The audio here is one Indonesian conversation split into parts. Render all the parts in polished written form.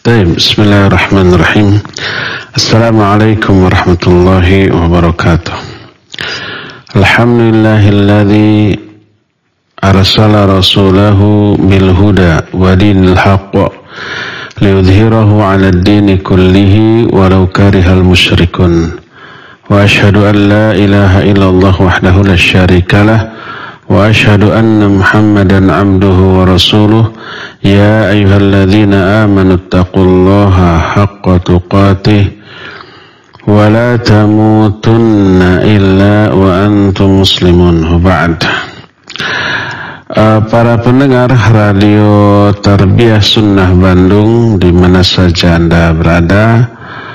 Bismillahirrahmanirrahim. Assalamualaikum warahmatullahi wabarakatuh. Alhamdulillahilladzi arsala rasulahu bil huda wa dinil haqq liyudhhirahu 'ala ad-dini kullihi walau karihal musyrikun. Wa asyhadu an la ilaha illallah wahdahu la syarikalah wa asyhadu anna Muhammadan 'abduhu wa rasuluh. Ya ayyuhalladzina amanu taqullaha haqqa tuqatih wa la tamutunna illa wa antum muslimun. Ba'd. Para pendengar Radio Tarbiyah Sunnah Bandung di mana saja Anda berada,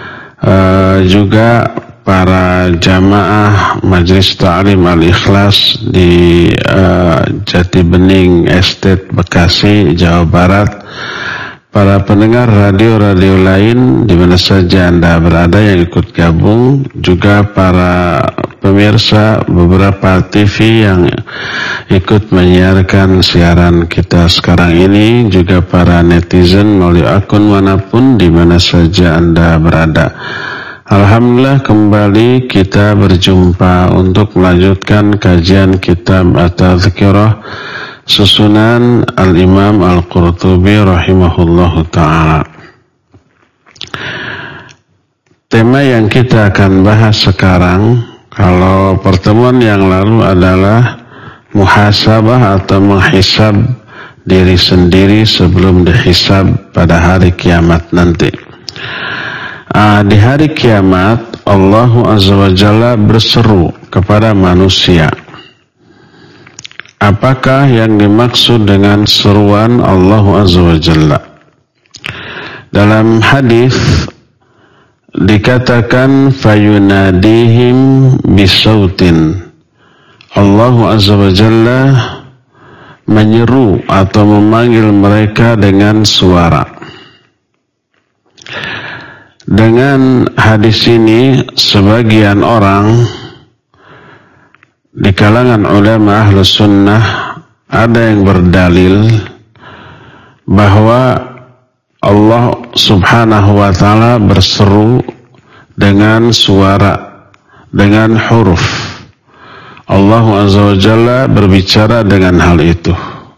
juga para jamaah Majelis Ta'lim Al-Ikhlas di Jati Bening Estate Bekasi, Jawa Barat, para pendengar radio-radio lain di mana saja Anda berada yang ikut gabung, juga para pemirsa beberapa TV yang ikut menyiarkan siaran kita sekarang ini, juga para netizen melalui akun manapun di mana saja Anda berada. Alhamdulillah kembali kita berjumpa untuk melanjutkan kajian kitab At-Tadhkirah susunan Al-Imam Al-Qurtubi rahimahullahu ta'ala. Tema yang kita akan bahas sekarang, kalau pertemuan yang lalu adalah muhasabah atau menghisab diri sendiri sebelum dihisab pada hari kiamat nanti. Di hari kiamat Allah Azza wa Jalla berseru kepada manusia. Apakah yang dimaksud dengan seruan Allah Azza wa Jalla? Dalam hadis dikatakan fayunadihim bisautin. Allah Azza wa Jalla menyeru atau memanggil mereka dengan suara. Dengan hadis ini sebagian orang di kalangan ulama Ahlus Sunnah ada yang berdalil bahwa Allah Subhanahu wa ta'ala berseru dengan suara, dengan huruf. Allah Azza wa Jalla berbicara dengan hal itu.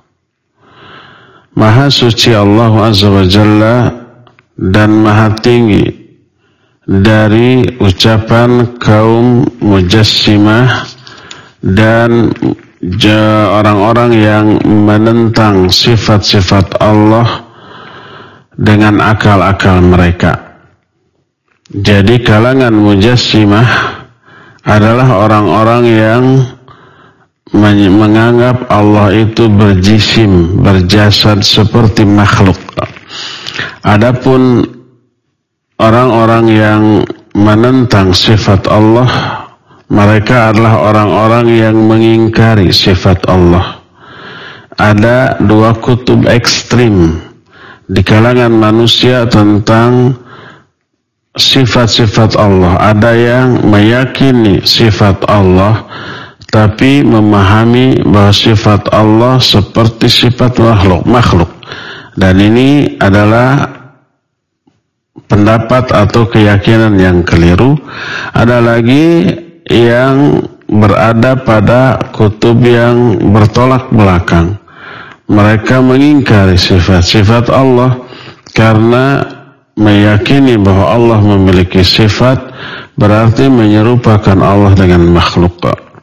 Maha suci Allah Azza wa Jalla dan maha tinggi dari ucapan kaum mujassimah dan orang-orang yang menentang sifat-sifat Allah dengan akal-akal mereka. Jadi kalangan mujassimah adalah orang-orang yang menganggap Allah itu berjisim, berjasad seperti makhluk. Adapun orang-orang yang menentang sifat Allah, mereka adalah orang-orang yang mengingkari sifat Allah. Ada dua kutub ekstrim di kalangan manusia tentang sifat-sifat Allah. Ada yang meyakini sifat Allah tapi memahami bahwa sifat Allah seperti sifat makhluk. Dan ini adalah pendapat atau keyakinan yang keliru. Ada lagi yang berada pada kutub yang bertolak belakang. Mereka mengingkari sifat-sifat Allah karena meyakini bahwa Allah memiliki sifat berarti menyerupakan Allah dengan makhluk.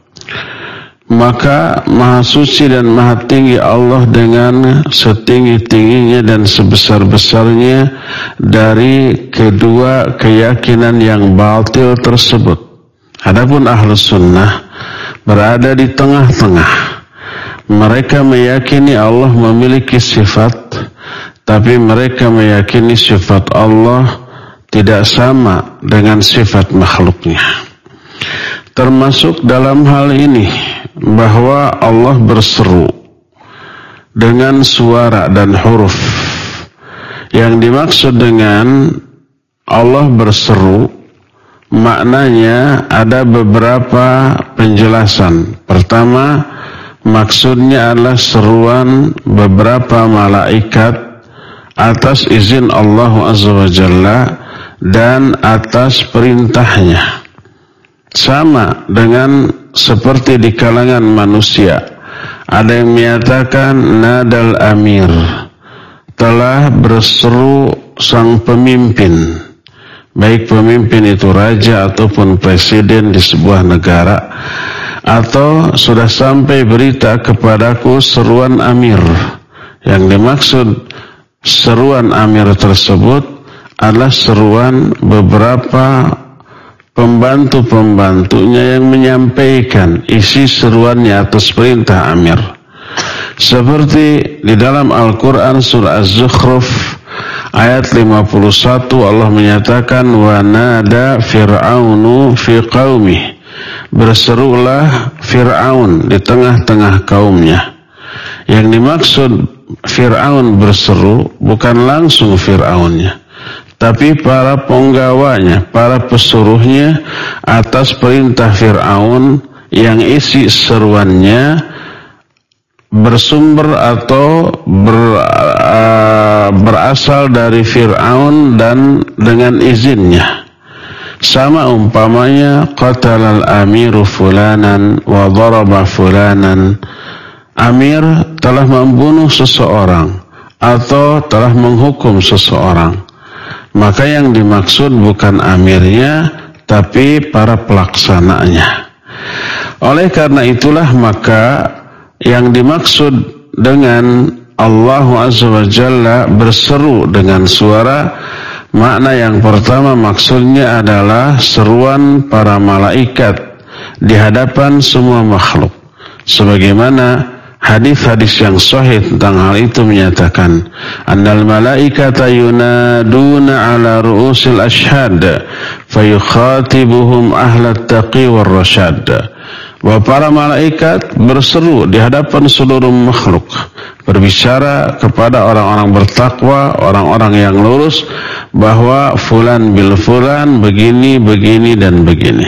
Maka maha suci dan maha tinggi Allah dengan setinggi-tingginya dan sebesar-besarnya dari kedua keyakinan yang batil tersebut. Adapun Ahlus Sunnah berada di tengah-tengah. Mereka meyakini Allah memiliki sifat, tapi mereka meyakini sifat Allah tidak sama dengan sifat makhluknya. Termasuk dalam hal ini bahwa Allah berseru dengan suara dan huruf. Yang dimaksud dengan Allah berseru maknanya ada beberapa penjelasan. Pertama, maksudnya adalah seruan beberapa malaikat atas izin Allah Azza wa Jalla dan atas perintahnya. Sama dengan seperti di kalangan manusia, ada yang menyatakan nadal amir, telah berseru sang pemimpin, baik pemimpin itu raja ataupun presiden di sebuah negara, atau sudah sampai berita kepadaku seruan amir. Yang dimaksud seruan amir tersebut adalah seruan beberapa pembantu-pembantunya yang menyampaikan isi seruannya atas perintah amir. Seperti di dalam Al-Quran surah Az-Zukhruf ayat 51, Allah menyatakan wa nada fir'aunu fi qaumih, berserulah Fir'aun di tengah-tengah kaumnya. Yang dimaksud Fir'aun berseru bukan langsung Fir'aunnya, tapi para penggawanya, para pesuruhnya atas perintah Fir'aun yang isi seruannya bersumber atau berasal dari Fir'aun dan dengan izinnya. Sama umpamanya qatalal amiru fulanan wa daraba fulanan, amir telah membunuh seseorang atau telah menghukum seseorang. Maka yang dimaksud bukan amirnya, tapi para pelaksananya. Oleh karena itulah maka yang dimaksud dengan Allah Azza wa Jalla berseru dengan suara, makna yang pertama maksudnya adalah seruan para malaikat di hadapan semua makhluk. Sebagaimana hadis-hadis yang sahih tentang hal itu menyatakan, annal malaikata yunaduna ala ru'usil ashhad fayukhatibuhum ahlat taqi war rasyad. Bahwa para malaikat berseru di hadapan seluruh makhluk, berbicara kepada orang-orang bertakwa, orang-orang yang lurus, bahwa fulan bil fulan begini, begini dan begini.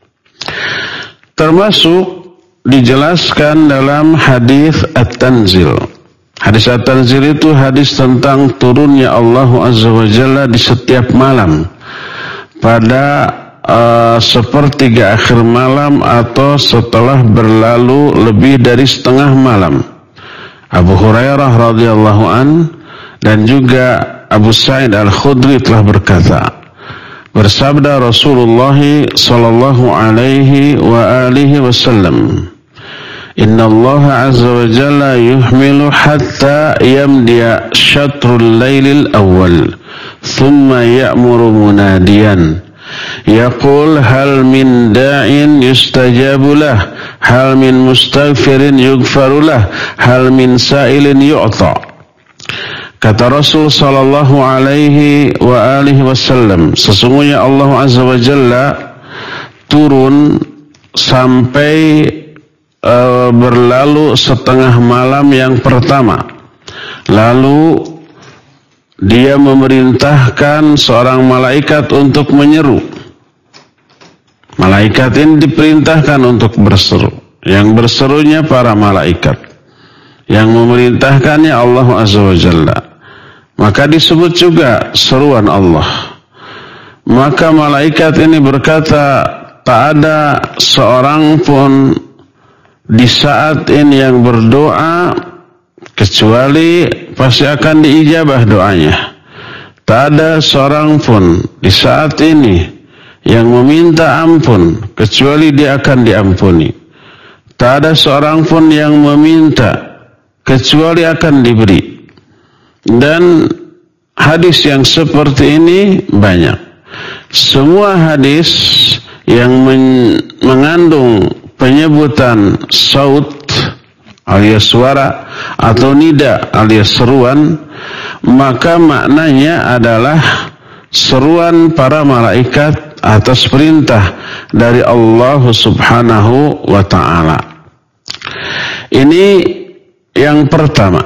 Termasuk dijelaskan dalam hadis At-Tanzil. Hadis At-Tanzil itu hadis tentang turunnya Allah Azza wa Jalla di setiap malam pada sepertiga akhir malam atau setelah berlalu lebih dari setengah malam. Abu Hurairah radhiyallahu an dan juga Abu Sa'id Al-Khudri telah berkata, bersabda Rasulullah sallallahu alaihi wa alihi wasallam, inna Allah azza wa jalla yuhmilu hatta yamdiya syatrul laylil awal thumma ya'muru munadiyan yaqul hal min da'in yustajabu lah, hal min mustaghfirin yughfaru lah, hal min sa'ilin yu'ta. Kata Rasul sallallahu alaihi wa alihi wasallam, sesungguhnya Allah azza wa jalla turun sampai berlalu setengah malam yang pertama. Lalu dia memerintahkan seorang malaikat untuk menyeru. Malaikat ini diperintahkan untuk berseru. Yang berserunya para malaikat, yang memerintahkannya Allah Azza wa Jalla. Maka disebut juga seruan Allah. Maka malaikat ini berkata, tak ada seorang pun di saat ini yang berdoa kecuali pasti akan diijabah doanya. Tak ada seorang pun di saat ini yang meminta ampun kecuali dia akan diampuni. Tak ada seorang pun yang meminta kecuali akan diberi. Dan hadis yang seperti ini banyak. Semua hadis yang mengandung penyebutan saut alias suara atau nida alias seruan, maka maknanya adalah seruan para malaikat atas perintah dari Allah Subhanahu wa ta'ala. Ini yang pertama.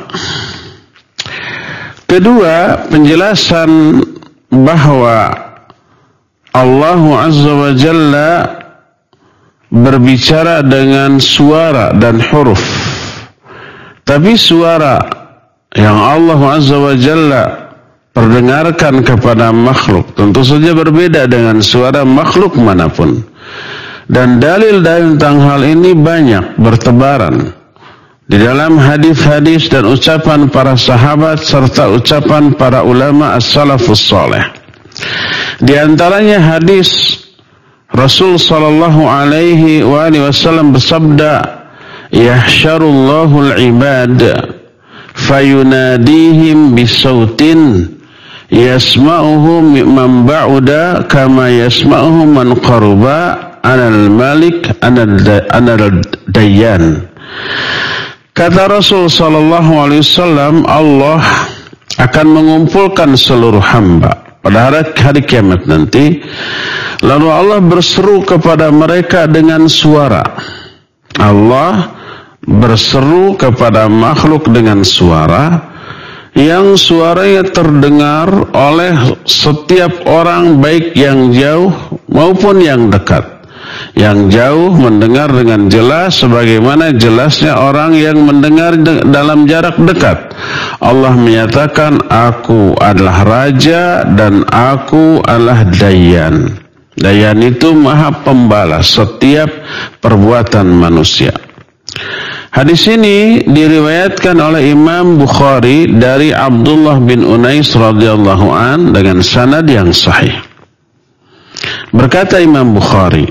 Kedua, penjelasan bahwa Allah Azza wa Jalla berbicara dengan suara dan huruf. Tapi suara yang Allah Azza wa Jalla perdengarkan kepada makhluk tentu saja berbeda dengan suara makhluk manapun. Dan dalil-dalil tentang hal ini banyak bertebaran di dalam hadis-hadis dan ucapan para sahabat serta ucapan para ulama as-salafus saleh. Di antaranya hadis Rasul sallallahu alaihi wasallam bersabda, "Yahsyarullahu al-ibad fayunadihim bisautin yasma'uhu man ba'uda kama yasma'uhu man qaruba anal malik anal dayyan." Kata Rasul sallallahu alaihi wasallam, Allah akan mengumpulkan seluruh hamba pada hari kiamat nanti, lalu Allah berseru kepada mereka dengan suara. Allah berseru kepada makhluk dengan suara yang suaranya terdengar oleh setiap orang, baik yang jauh maupun yang dekat. Yang jauh mendengar dengan jelas sebagaimana jelasnya orang yang mendengar dalam jarak dekat. Allah menyatakan, aku adalah raja dan aku adalah Dayyan. Dayyan itu maha pembalas setiap perbuatan manusia. Hadis ini diriwayatkan oleh Imam Bukhari dari Abdullah bin Unais radhiyallahu an dengan sanad yang sahih. Berkata Imam Bukhari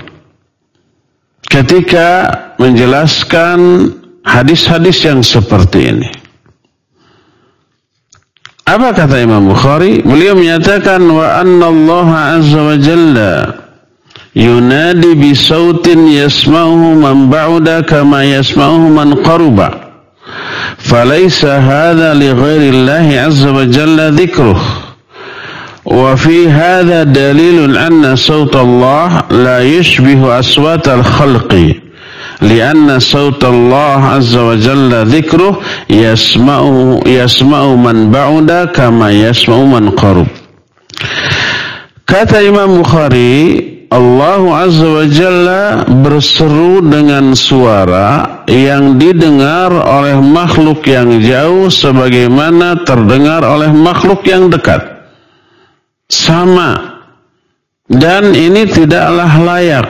ketika menjelaskan hadis-hadis yang seperti ini, apa kata Imam Bukhari? Beliau menyatakan, wa anna Allah azza wa jalla yunadi bi sautin yasma'uhu man ba'uda kama yasma'uhu man qaruba falaysa hadha li ghairi Allah azza wa jalla dhikruh wa fi hadha dalilun anna sawt Allah la yushbihu aswat al-khalqi lianna sawt Allah azza wa jalla dhikruh yasma'u man ba'uda kama yasma'u man qarub. Kata Imam Bukhari, Allah azza wa jalla berseru dengan suara yang didengar oleh makhluk yang jauh sebagaimana terdengar oleh makhluk yang dekat. Sama. Dan ini tidaklah layak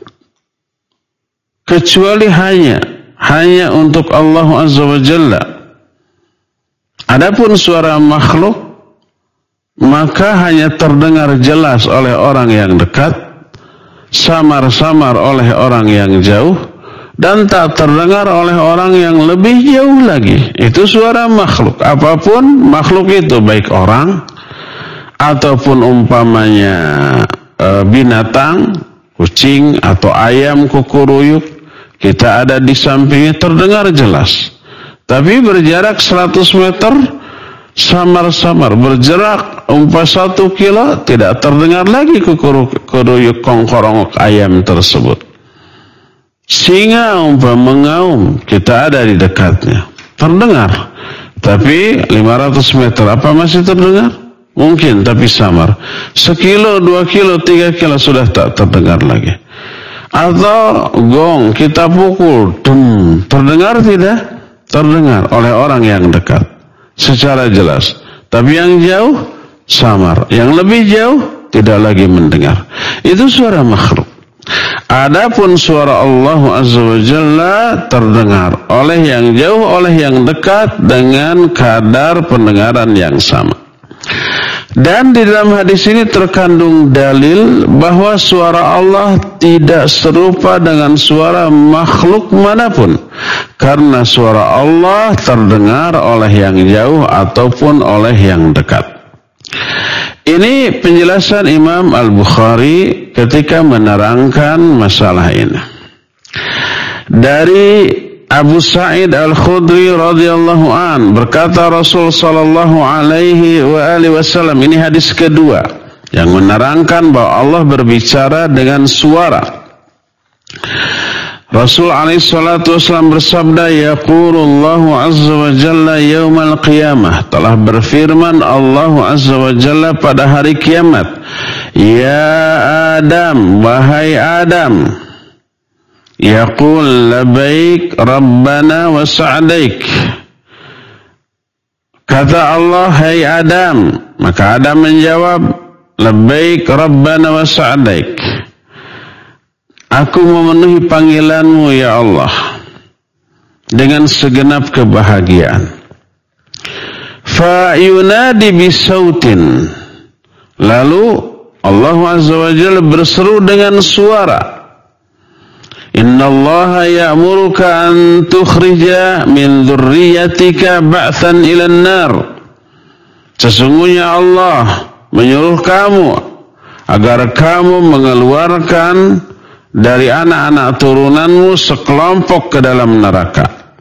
kecuali hanya untuk Allah azza wa jalla. Adapun suara makhluk maka hanya terdengar jelas oleh orang yang dekat, samar-samar oleh orang yang jauh, dan tak terdengar oleh orang yang lebih jauh lagi. Itu suara makhluk. Apapun makhluk itu, baik orang ataupun umpamanya binatang, kucing atau ayam kukuruyuk, kita ada di sampingnya terdengar jelas. Tapi berjarak 100 meter samar-samar, berjarak 1 kilo tidak terdengar lagi kukuruyuk kongkorongok ayam tersebut. Singa mengaum, kita ada di dekatnya, terdengar. Tapi 500 meter apa masih terdengar? Mungkin, tapi samar. 1 kilo, 2 kilo, 3 kilo sudah tak terdengar lagi. Atau gong kita pukul, terdengar tidak? Terdengar oleh orang yang dekat secara jelas. Tapi yang jauh samar, yang lebih jauh tidak lagi mendengar. Itu suara makhluk. Adapun suara Allah azza wa jalla terdengar oleh yang jauh, oleh yang dekat dengan kadar pendengaran yang sama. Dan di dalam hadis ini terkandung dalil bahwa suara Allah tidak serupa dengan suara makhluk manapun, karena suara Allah terdengar oleh yang jauh ataupun oleh yang dekat. Ini penjelasan Imam Al-Bukhari ketika menerangkan masalah ini. Dari Abu Sa'id Al-Khudri radhiyallahu an berkata Rasul sallallahu alaihi wasallam, ini hadis kedua yang menerangkan bahwa Allah berbicara dengan suara. Rasul alaihi salatu wasallam bersabda, yaqulullahu azza wa jalla yaumal qiyamah, telah berfirman Allah azza wa jalla pada hari kiamat, ya Adam, wahai Adam, yaqul labaik rabbana wa sa'daik, Kata Allah, hai Adam. Maka Adam menjawab, labbaik Rabbana wa sa'daik. Aku memenuhi panggilanmu ya Allah dengan segenap kebahagiaan. Fa yunadi bisautin. Lalu Allah Azza wa Jalla berseru dengan suara. Innallaha ya'muruka an tukhrija min dzurriyyatika ba'tsan ilan nar. Sesungguhnya Allah menyuruh kamu agar kamu mengeluarkan dari anak-anak turunanmu sekelompok ke dalam neraka.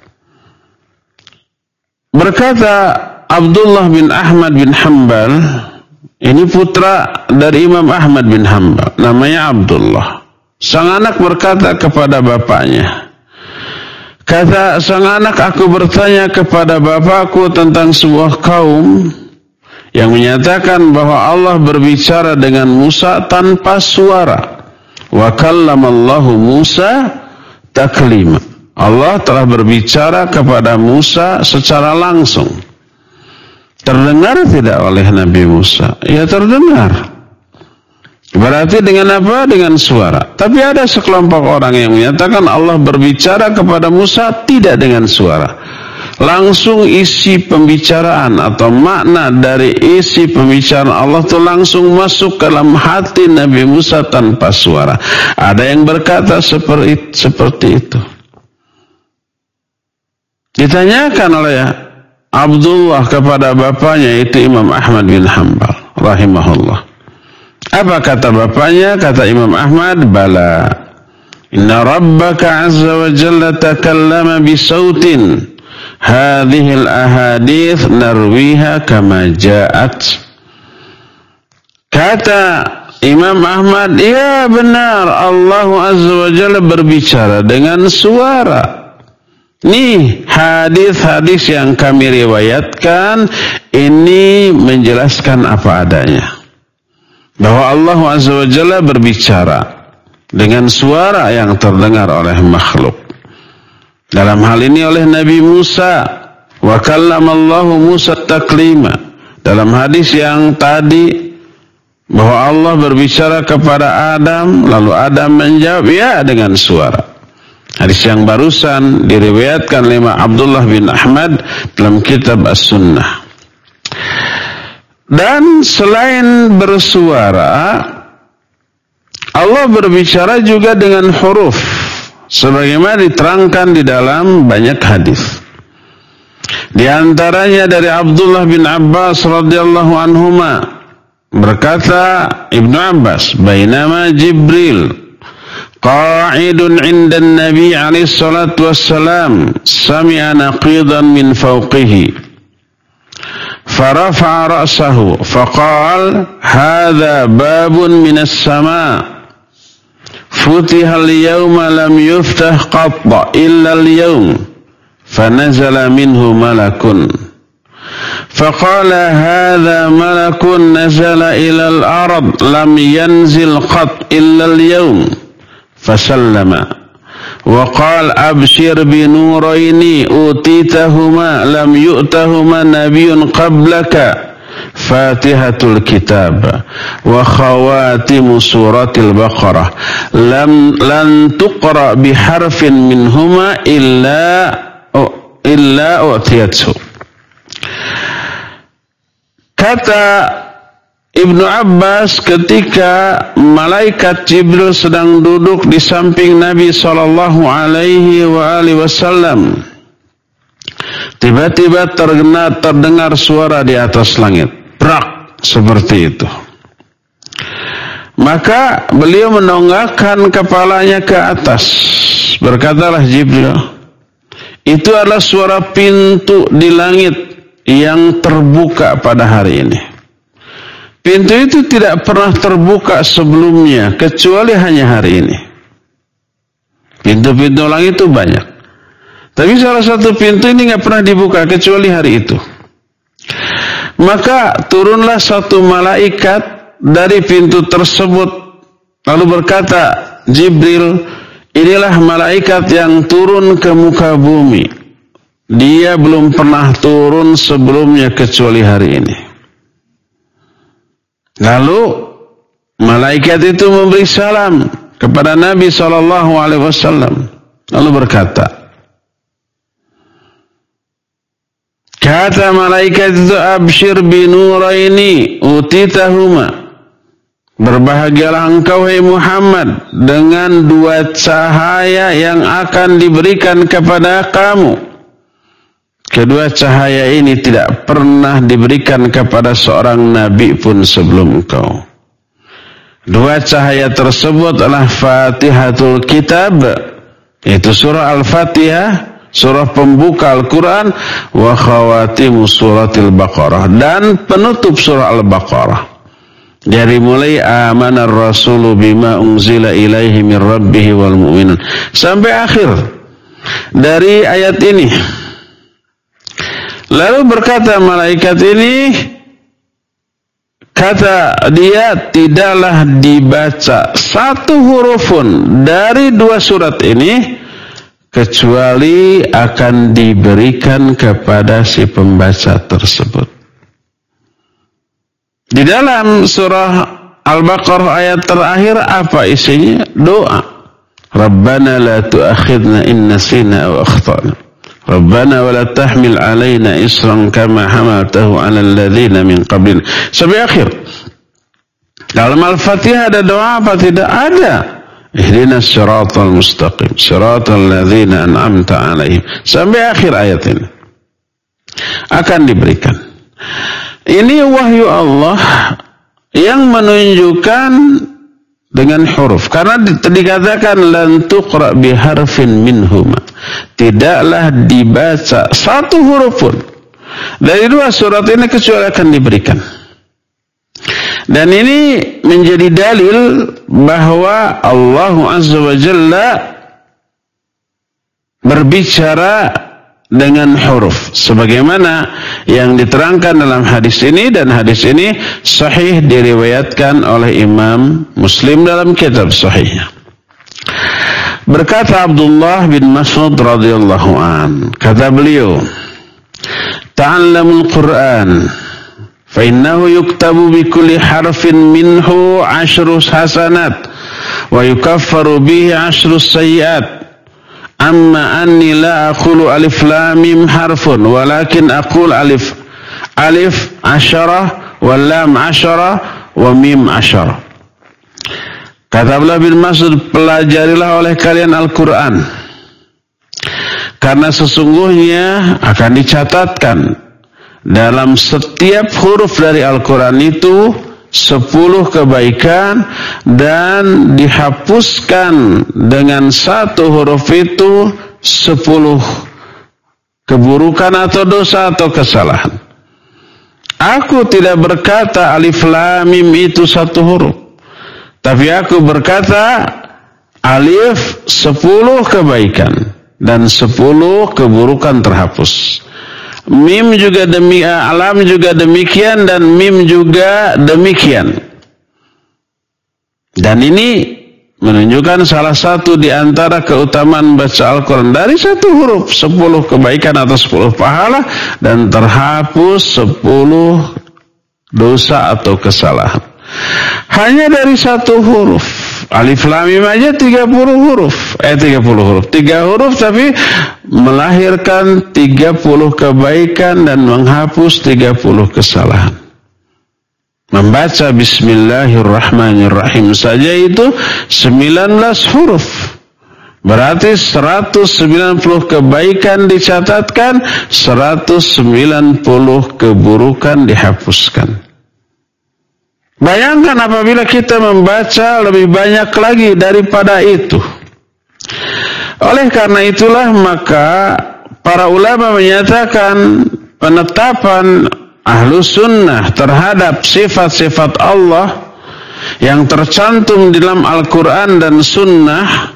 Berkata Abdullah bin Ahmad bin Hanbal, ini putra dari Imam Ahmad bin Hanbal, namanya Abdullah. Sang anak berkata kepada bapaknya, kata sang anak, aku bertanya kepada bapakku tentang sebuah kaum yang menyatakan bahwa Allah berbicara dengan Musa tanpa suara. Wa kallamallahu Musa taklima. Allah telah berbicara kepada Musa secara langsung. Terdengar tidak oleh Nabi Musa? Ya terdengar. Berarti dengan apa? Dengan suara. Tapi ada sekelompok orang yang menyatakan Allah berbicara kepada Musa tidak dengan suara. Langsung isi pembicaraan atau makna dari isi pembicaraan Allah itu langsung masuk ke dalam hati Nabi Musa tanpa suara. Ada yang berkata seperti itu. Ditanyakan oleh Abdullah kepada bapaknya, itu Imam Ahmad bin Hanbal rahimahullah. Apa kata bapaknya? Kata Imam Ahmad, bala. Inna rabbaka azza wa jalla takallama bisautin. Hadhil ahadith narwiha kama ja'at. Kata Imam Ahmad, ya benar, Allah azza wa jalla berbicara dengan suara. Nih hadis-hadis yang kami riwayatkan ini menjelaskan apa adanya. Bahwa Allah Azza wa Jalla berbicara dengan suara yang terdengar oleh makhluk. Dalam hal ini oleh Nabi Musa. Wa kallamallahu Musa taklima. Dalam hadis yang tadi bahwa Allah berbicara kepada Adam, lalu Adam menjawab ya dengan suara. Hadis yang barusan diriwayatkan oleh Abdullah bin Ahmad dalam kitab As-Sunnah. Dan selain bersuara, Allah berbicara juga dengan huruf, sebagaimana diterangkan di dalam banyak hadis. Di antaranya dari Abdullah bin Abbas radhiyallahu anhuma, berkata Ibnu Abbas, bainama Jibril qa'idun 'inda an-nabi 'alaihi salatu wassalam sami'a naqidan min fawqihi فرفع رأسه فقال هذا باب من السماء فتح اليوم لم يفتح قط إلا اليوم فنزل منه ملك فقال هذا ملك نزل إلى الأرض لم ينزل قط إلا اليوم فسلم وقال أبشر بنورين أوتيتهما لم يؤتهما نبي قبلك فاتحة الكتاب وخواتم سورة البقرة لن تقرأ بحرف منهما إلا أعطيته. Kata Ibnu Abbas, ketika malaikat Jibril sedang duduk di samping Nabi sallallahu alaihi wasallam, tiba-tiba terdengar suara di atas langit, brak, seperti itu. Maka beliau menonggakkan kepalanya ke atas. Berkatalah Jibril, itu adalah suara pintu di langit yang terbuka pada hari ini. Pintu itu tidak pernah terbuka sebelumnya, kecuali hanya hari ini. Pintu-pintu langit itu banyak. Tapi salah satu pintu ini tidak pernah dibuka, kecuali hari itu. Maka turunlah satu malaikat dari pintu tersebut. Lalu berkata Jibril, inilah malaikat yang turun ke muka bumi dia belum pernah turun sebelumnya kecuali hari ini. Lalu malaikat itu memberi salam kepada Nabi SAW. Lalu berkata, kata malaikat itu, abshir binuraini utitahuma. Berbahagialah engkau, hai Muhammad, dengan 2 cahaya yang akan diberikan kepada kamu. Kedua cahaya ini tidak pernah diberikan kepada seorang nabi pun sebelum engkau. 2 cahaya tersebut adalah Fatihatul Kitab, yaitu surah Al-Fatihah, surah pembuka Al-Quran, wa khawatimu suratil Baqarah, dan penutup surah Al-Baqarah. Dari mulai amanar rasulu bima unzila ilaihi min rabbihi wal mu'minun sampai akhir dari ayat ini. Lalu berkata malaikat ini, kata dia, tidaklah dibaca satu huruf pun dari 2 surat ini kecuali akan diberikan kepada si pembaca tersebut. Di dalam surah Al-Baqarah ayat terakhir apa isinya? Doa. Rabbana la tu'akhidna in nasina aw akhtana. Rabbana wa la tahmil alaina isran kama hamaltahu 'alal ladzina min qablina. Sampai akhir. Dalam Al-Fatihah ada doa apa? Tidak ada. Ihdinas siratal mustaqim, siratal ladzina an'amta 'alaihim. Sampai akhir ayat ini. Akan diberikan. Ini wahyu Allah yang menunjukkan dengan huruf. Karena dikatakan lan tuqra biharfin minhuma. Tidaklah dibaca satu huruf pun dari 2 surat ini kecuali akan diberikan. Dan ini menjadi dalil bahwa Allah Azza wa Jalla berbicara dengan huruf sebagaimana yang diterangkan dalam hadis ini, dan hadis ini sahih diriwayatkan oleh Imam Muslim dalam kitab sahihnya. Berkata Abdullah bin Mas'ud radhiyallahu an, kata beliau, ta'allamul Qur'an fa innahu yuktabu bi kulli harfin minhu 10 hasanat wa yukaffaru bihi 10 sayyi'at. Amma anni la aqulu alif lam mim harfun walakin aqul alif asyarah wal lam asyarah wa mim asyarah. Kata Abdullah bin Mas'ud, pelajarilah oleh kalian Al-Quran, karena sesungguhnya akan dicatatkan dalam setiap huruf dari Al-Quran itu 10 kebaikan, dan dihapuskan dengan 1 huruf itu 10 keburukan atau dosa atau kesalahan. Aku tidak berkata alif lam mim itu 1 huruf, tapi aku berkata alif 10 kebaikan dan 10 keburukan terhapus. Mim juga alam juga demikian, dan mim juga demikian. Dan ini menunjukkan salah satu di antara keutamaan baca Al-Quran. Dari 1 huruf 10 kebaikan atau 10 pahala, dan terhapus 10 dosa atau kesalahan. Hanya dari 1 huruf. Alif lam mim aja 30 huruf. 30 huruf. 3 huruf tapi melahirkan 30 kebaikan dan menghapus 30 kesalahan. Membaca bismillahirrahmanirrahim saja itu 19 huruf. Berarti 190 kebaikan dicatatkan, 190 keburukan dihapuskan. Bayangkan apabila kita membaca lebih banyak lagi daripada itu. Oleh karena itulah maka para ulama menyatakan penetapan ahlu sunnah terhadap sifat-sifat Allah yang tercantum di dalam Al-Quran dan sunnah,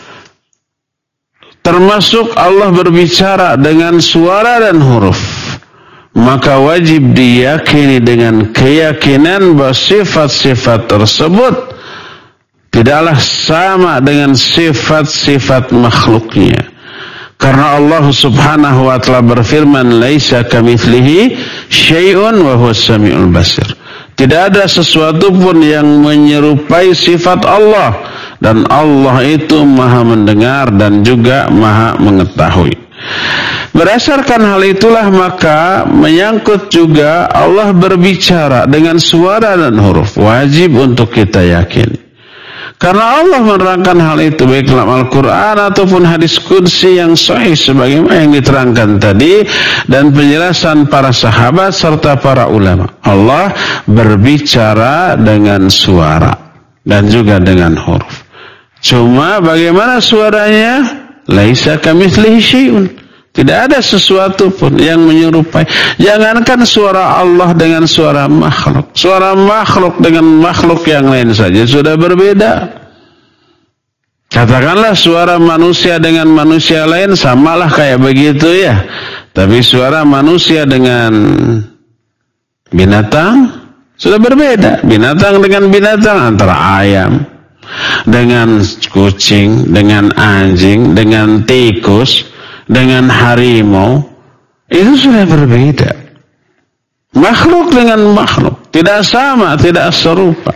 termasuk Allah berbicara dengan suara dan huruf, maka wajib diyakini dengan keyakinan bahwa sifat-sifat tersebut tidaklah sama dengan sifat-sifat makhluknya. Karena Allah Subhanahu wa taala berfirman, "Laisa kamitslihi syai'un wa huwas samiul basir." Tidak ada sesuatu pun yang menyerupai sifat Allah, dan Allah itu Maha mendengar dan juga Maha mengetahui. Berdasarkan hal itulah maka menyangkut juga Allah berbicara dengan suara dan huruf, wajib untuk kita yakini. Karena Allah menerangkan hal itu baik dalam Al-Quran ataupun hadis qudsi yang sahih sebagaimana yang diterangkan tadi dan penjelasan para sahabat serta para ulama. Allah berbicara dengan suara dan juga dengan huruf. Cuma bagaimana suaranya? Laisa kamitslihi syai'un. Tidak ada sesuatu pun yang menyerupai. Jangankan suara Allah dengan suara makhluk. Suara makhluk dengan makhluk yang lain saja sudah berbeda. Katakanlah suara manusia dengan manusia lain samalah kayak begitu ya. Tapi suara manusia dengan binatang sudah berbeda. Binatang dengan binatang, antara ayam dengan kucing, dengan anjing, dengan tikus, dengan harimau, itu sudah berbeda. Makhluk dengan makhluk tidak sama, tidak serupa.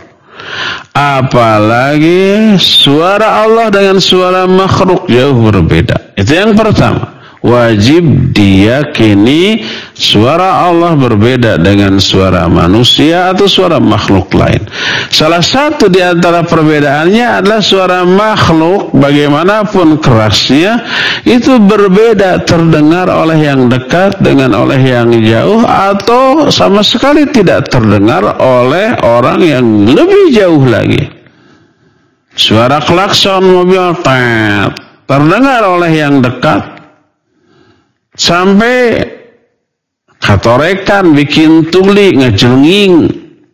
Apalagi suara Allah dengan suara makhluk jauh berbeda. Itu yang pertama. Wajib diyakini suara Allah berbeda dengan suara manusia atau suara makhluk lain. Salah satu di antara perbedaannya adalah suara makhluk bagaimanapun kerasnya itu berbeda terdengar oleh yang dekat dengan oleh yang jauh, atau sama sekali tidak terdengar oleh orang yang lebih jauh lagi. Suara klakson mobil terdengar oleh yang dekat sampai katorekan, bikin tuli, ngejenging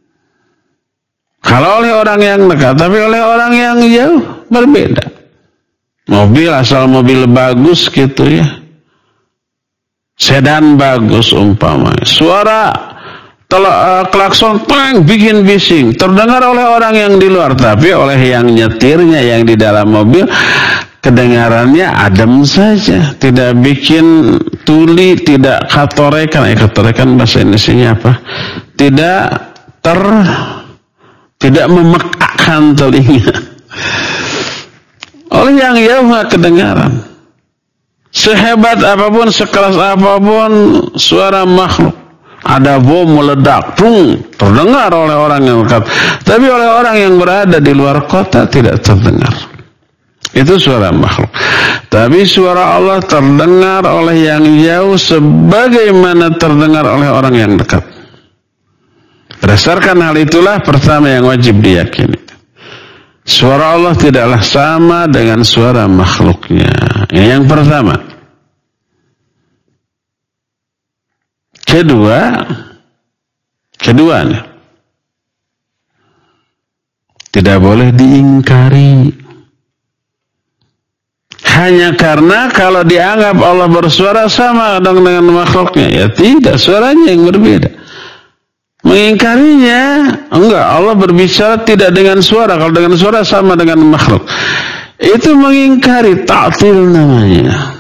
kalau oleh orang yang dekat, tapi oleh orang yang jauh berbeda. Mobil, asal mobil bagus gitu ya, sedan bagus umpamanya, suara klakson bikin bising terdengar oleh orang yang di luar, tapi oleh yang nyetirnya yang di dalam mobil kedengarannya adem saja, tidak bikin tuli, tidak katorekan. Katorekan bahasa Indonesianya apa? Tidak memekakkan telinga. Oleh yang jauh nggak kedengaran. Sehebat apapun, sekeras apapun suara makhluk, ada bom meledak, terdengar oleh orang yang dekat, tapi oleh orang yang berada di luar kota tidak terdengar. Itu suara makhluk. Tapi suara Allah terdengar oleh yang jauh sebagaimana terdengar oleh orang yang dekat. Berdasarkan hal itulah pertama yang wajib diyakini. Suara Allah tidaklah sama dengan suara makhluknya. Ini yang pertama. Keduanya, tidak boleh diingkari. Hanya karena kalau dianggap Allah bersuara sama dengan makhluknya, ya tidak, suaranya yang berbeda. Mengingkarinya, enggak, Allah berbicara tidak dengan suara, kalau dengan suara sama dengan makhluk. Itu mengingkari, ta'til namanya.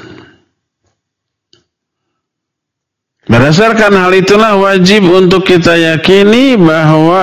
Berdasarkan hal itulah wajib untuk kita yakini bahwa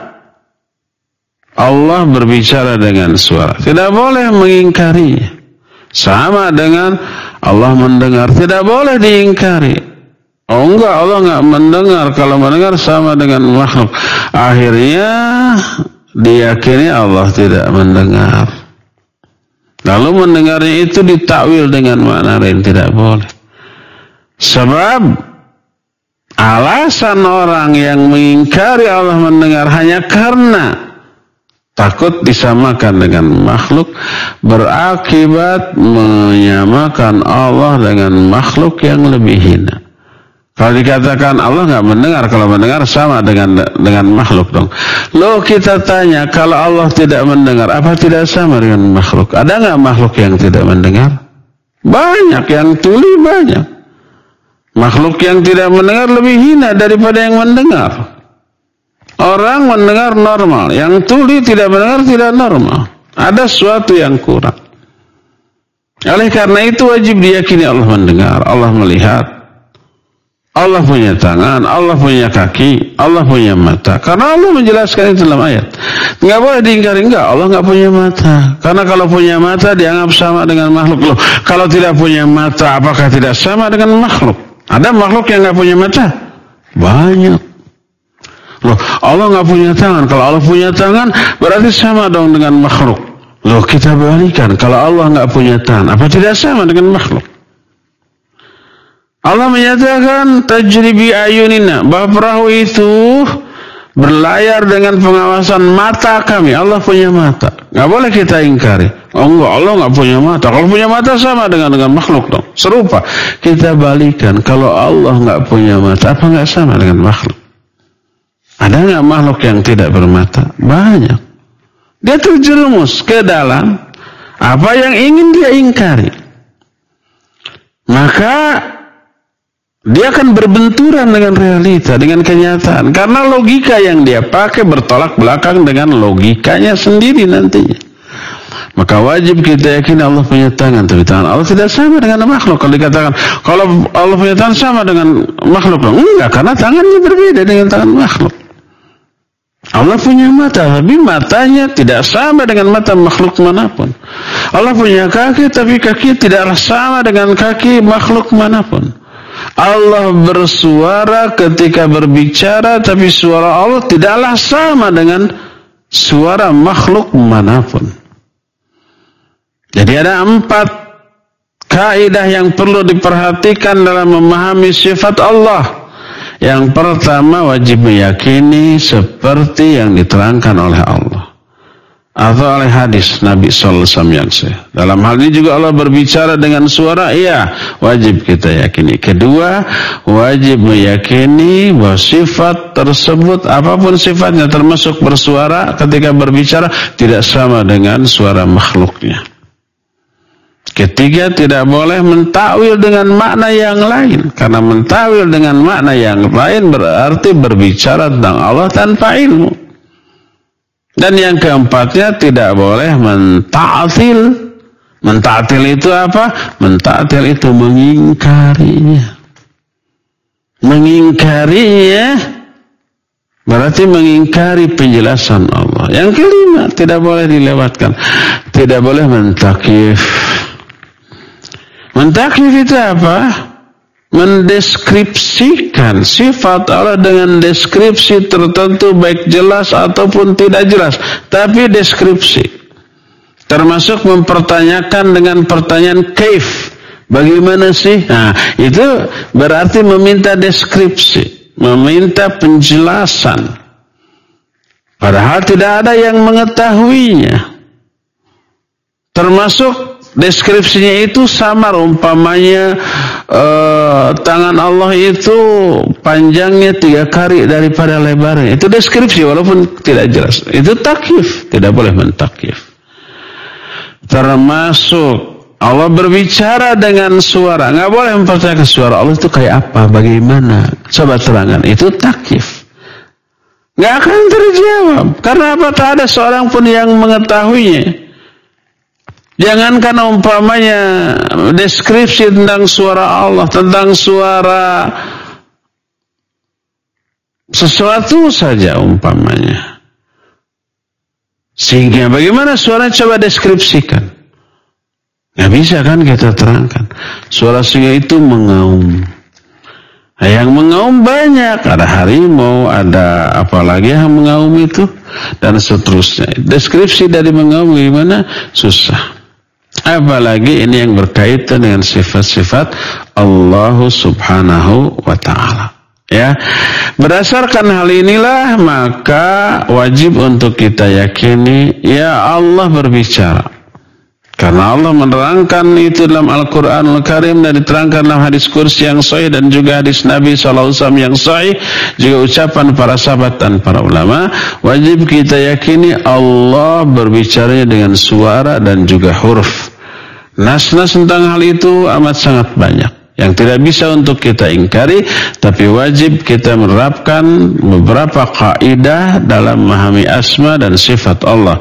Allah berbicara dengan suara. Tidak boleh mengingkarinya. Sama dengan Allah mendengar, tidak boleh diingkari. Oh enggak, Allah enggak mendengar. Kalau mendengar sama dengan makhluk. Akhirnya diyakini Allah tidak mendengar. Lalu mendengarnya itu ditakwil dengan makna lain, tidak boleh. Sebab alasan orang yang mengingkari Allah mendengar hanya karena takut disamakan dengan makhluk, berakibat menyamakan Allah dengan makhluk yang lebih hina. Kalau dikatakan Allah nggak mendengar, kalau mendengar sama dengan makhluk dong. Loh, kita tanya, kalau Allah tidak mendengar, apa tidak sama dengan makhluk? Ada nggak makhluk yang tidak mendengar? Banyak, yang tuli banyak. Makhluk yang tidak mendengar lebih hina daripada yang mendengar. Orang mendengar normal, yang tuli tidak mendengar tidak normal. Ada sesuatu yang kurang. Oleh karena itu wajib diyakini Allah mendengar, Allah melihat, Allah punya tangan, Allah punya kaki, Allah punya mata. Karena Allah menjelaskan itu dalam ayat. Nggak boleh diingkari, enggak, Allah nggak punya mata. Karena kalau punya mata dianggap sama dengan makhluk. Loh, kalau tidak punya mata, apakah tidak sama dengan makhluk? Ada makhluk yang nggak punya mata? Banyak. Loh, Allah nggak punya tangan. Kalau Allah punya tangan, berarti sama dong dengan makhluk. Loh, kita balikan. Kalau Allah nggak punya tangan, apa tidak sama dengan makhluk? Allah menyatakan tajri bi ayunina, bahwa perahu itu berlayar dengan pengawasan mata kami. Allah punya mata. Nggak boleh kita ingkari. Oh enggak, Allah nggak punya mata. Kalau punya mata sama dengan makhluk dong. Serupa. Kita balikan. Kalau Allah nggak punya mata, apa nggak sama dengan makhluk? Ada nggak makhluk yang tidak bermata? Banyak. Dia terjerumus ke dalam apa yang ingin dia ingkari. Maka dia akan berbenturan dengan realita, dengan kenyataan. Karena logika yang dia pakai bertolak belakang dengan logikanya sendiri nantinya. Maka wajib kita yakin Allah punya tangan. Tapi tangan Allah tidak sama dengan makhluk. Kalau dikatakan, kalau Allah punya tangan sama dengan makhluk. Enggak, karena tangannya berbeda dengan tangan makhluk. Allah punya mata, tapi matanya tidak sama dengan mata makhluk manapun. Allah punya kaki, tapi kaki tidaklah sama dengan kaki makhluk manapun. Allah bersuara ketika berbicara, tapi suara Allah tidaklah sama dengan suara makhluk manapun. Jadi ada 4 kaidah yang perlu diperhatikan dalam memahami sifat Allah. Yang pertama, wajib meyakini seperti yang diterangkan oleh Allah atau oleh hadis Nabi sallallahu alaihi wasallam yang sahih. Dalam hal ini juga Allah berbicara dengan suara, iya, wajib kita yakini. Kedua, wajib meyakini bahwa sifat tersebut, apapun sifatnya termasuk bersuara, ketika berbicara tidak sama dengan suara makhluknya. Ketiga, tidak boleh mentakwil dengan makna yang lain. Karena mentakwil dengan makna yang lain berarti berbicara tentang Allah tanpa ilmu. Dan yang keempatnya, tidak boleh menta'til. Menta'til itu apa? Menta'til itu mengingkarinya. Mengingkarinya berarti mengingkari penjelasan Allah. Yang kelima, tidak boleh dilewatkan. Tidak boleh mentakyif. Mentakyif itu apa? Mendeskripsikan sifat Allah dengan deskripsi tertentu, baik jelas ataupun tidak jelas, tapi deskripsi. Termasuk mempertanyakan dengan pertanyaan kaif, bagaimana sih? Nah, itu berarti meminta deskripsi, meminta penjelasan. Padahal tidak ada yang mengetahuinya. Termasuk deskripsinya itu samar, umpamanya tangan Allah itu panjangnya 3 kali daripada lebarnya. Itu deskripsi walaupun tidak jelas. Itu takyif, tidak boleh mentakyif. Termasuk Allah berbicara dengan suara, nggak boleh mempertanyakan suara Allah itu kayak apa, bagaimana, coba terangkan. Itu takyif, nggak akan terjawab. Karena apa? Tak ada seorang pun yang mengetahuinya. Jangankan umpamanya deskripsi tentang suara Allah, tentang suara sesuatu saja umpamanya. Sehingga bagaimana suaranya, coba deskripsikan. Nggak bisa kan kita terangkan. Suara singa itu mengaum. Nah, yang mengaum banyak. Ada harimau, ada apalagi yang mengaum itu, dan seterusnya. Deskripsi dari mengaum gimana? Susah. Apalagi ini yang berkaitan dengan sifat-sifat Allah subhanahu wa ta'ala. Ya, berdasarkan hal inilah maka wajib untuk kita yakini, ya Allah berbicara. Karena Allah menerangkan itu dalam Al-Quranul Karim dan diterangkan dalam hadis kursi yang sahih dan juga hadis Nabi SAW yang sahih, juga ucapan para sahabat dan para ulama. Wajib kita yakini Allah berbicaranya dengan suara dan juga huruf. Nas-nas tentang hal itu amat sangat banyak yang tidak bisa untuk kita ingkari, tapi wajib kita menerapkan beberapa kaidah dalam memahami asma dan sifat Allah.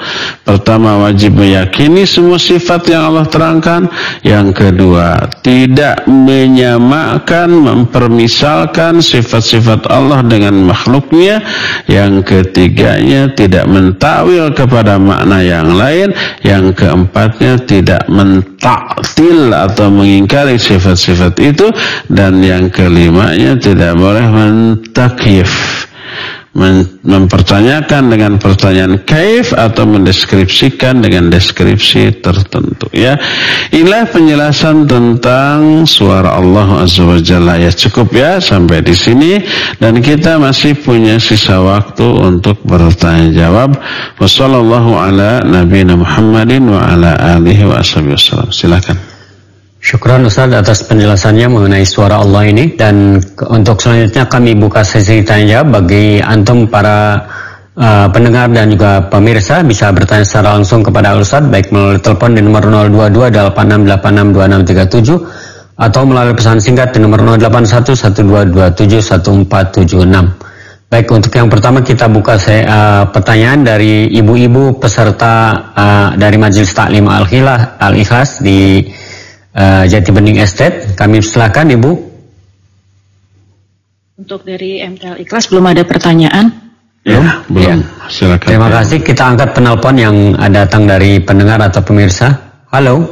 Pertama, wajib meyakini semua sifat yang Allah terangkan. Yang kedua, tidak menyamakan, mempermisalkan sifat-sifat Allah dengan makhluknya. Yang ketiganya, tidak mentakwil kepada makna yang lain. Yang keempatnya, tidak mentaktil atau mengingkari sifat-sifat itu. Dan yang kelimanya, tidak boleh mentakyif, mempertanyakan dengan pertanyaan kaif atau mendeskripsikan dengan deskripsi tertentu. Ya, inilah penjelasan tentang suara Allah Azza wa Jalla. Ya, cukup ya sampai di sini, dan kita masih punya sisa waktu untuk bertanya jawab. Wassallallahu ala nabiyina Muhammadin wa ala alihi wa wasallam. Silakan. Syukran Ustaz atas penjelasannya mengenai suara Allah ini, dan untuk selanjutnya kami buka sesi tanya jawab bagi antum para pendengar dan juga pemirsa. Bisa bertanya secara langsung kepada Ustaz baik melalui telepon di nomor 022-8686-2637 atau melalui pesan singkat di nomor 0811227146. Baik, untuk yang pertama kita buka pertanyaan dari ibu-ibu peserta dari Majelis Taklim Al-Ikhlas di Jati Bening Estate. Kami silakan Ibu. Untuk dari MTL Ikhlas belum ada pertanyaan? Belum. Ya. Silakan. Terima kasih. Kita angkat penelpon yang datang dari pendengar atau pemirsa. Halo.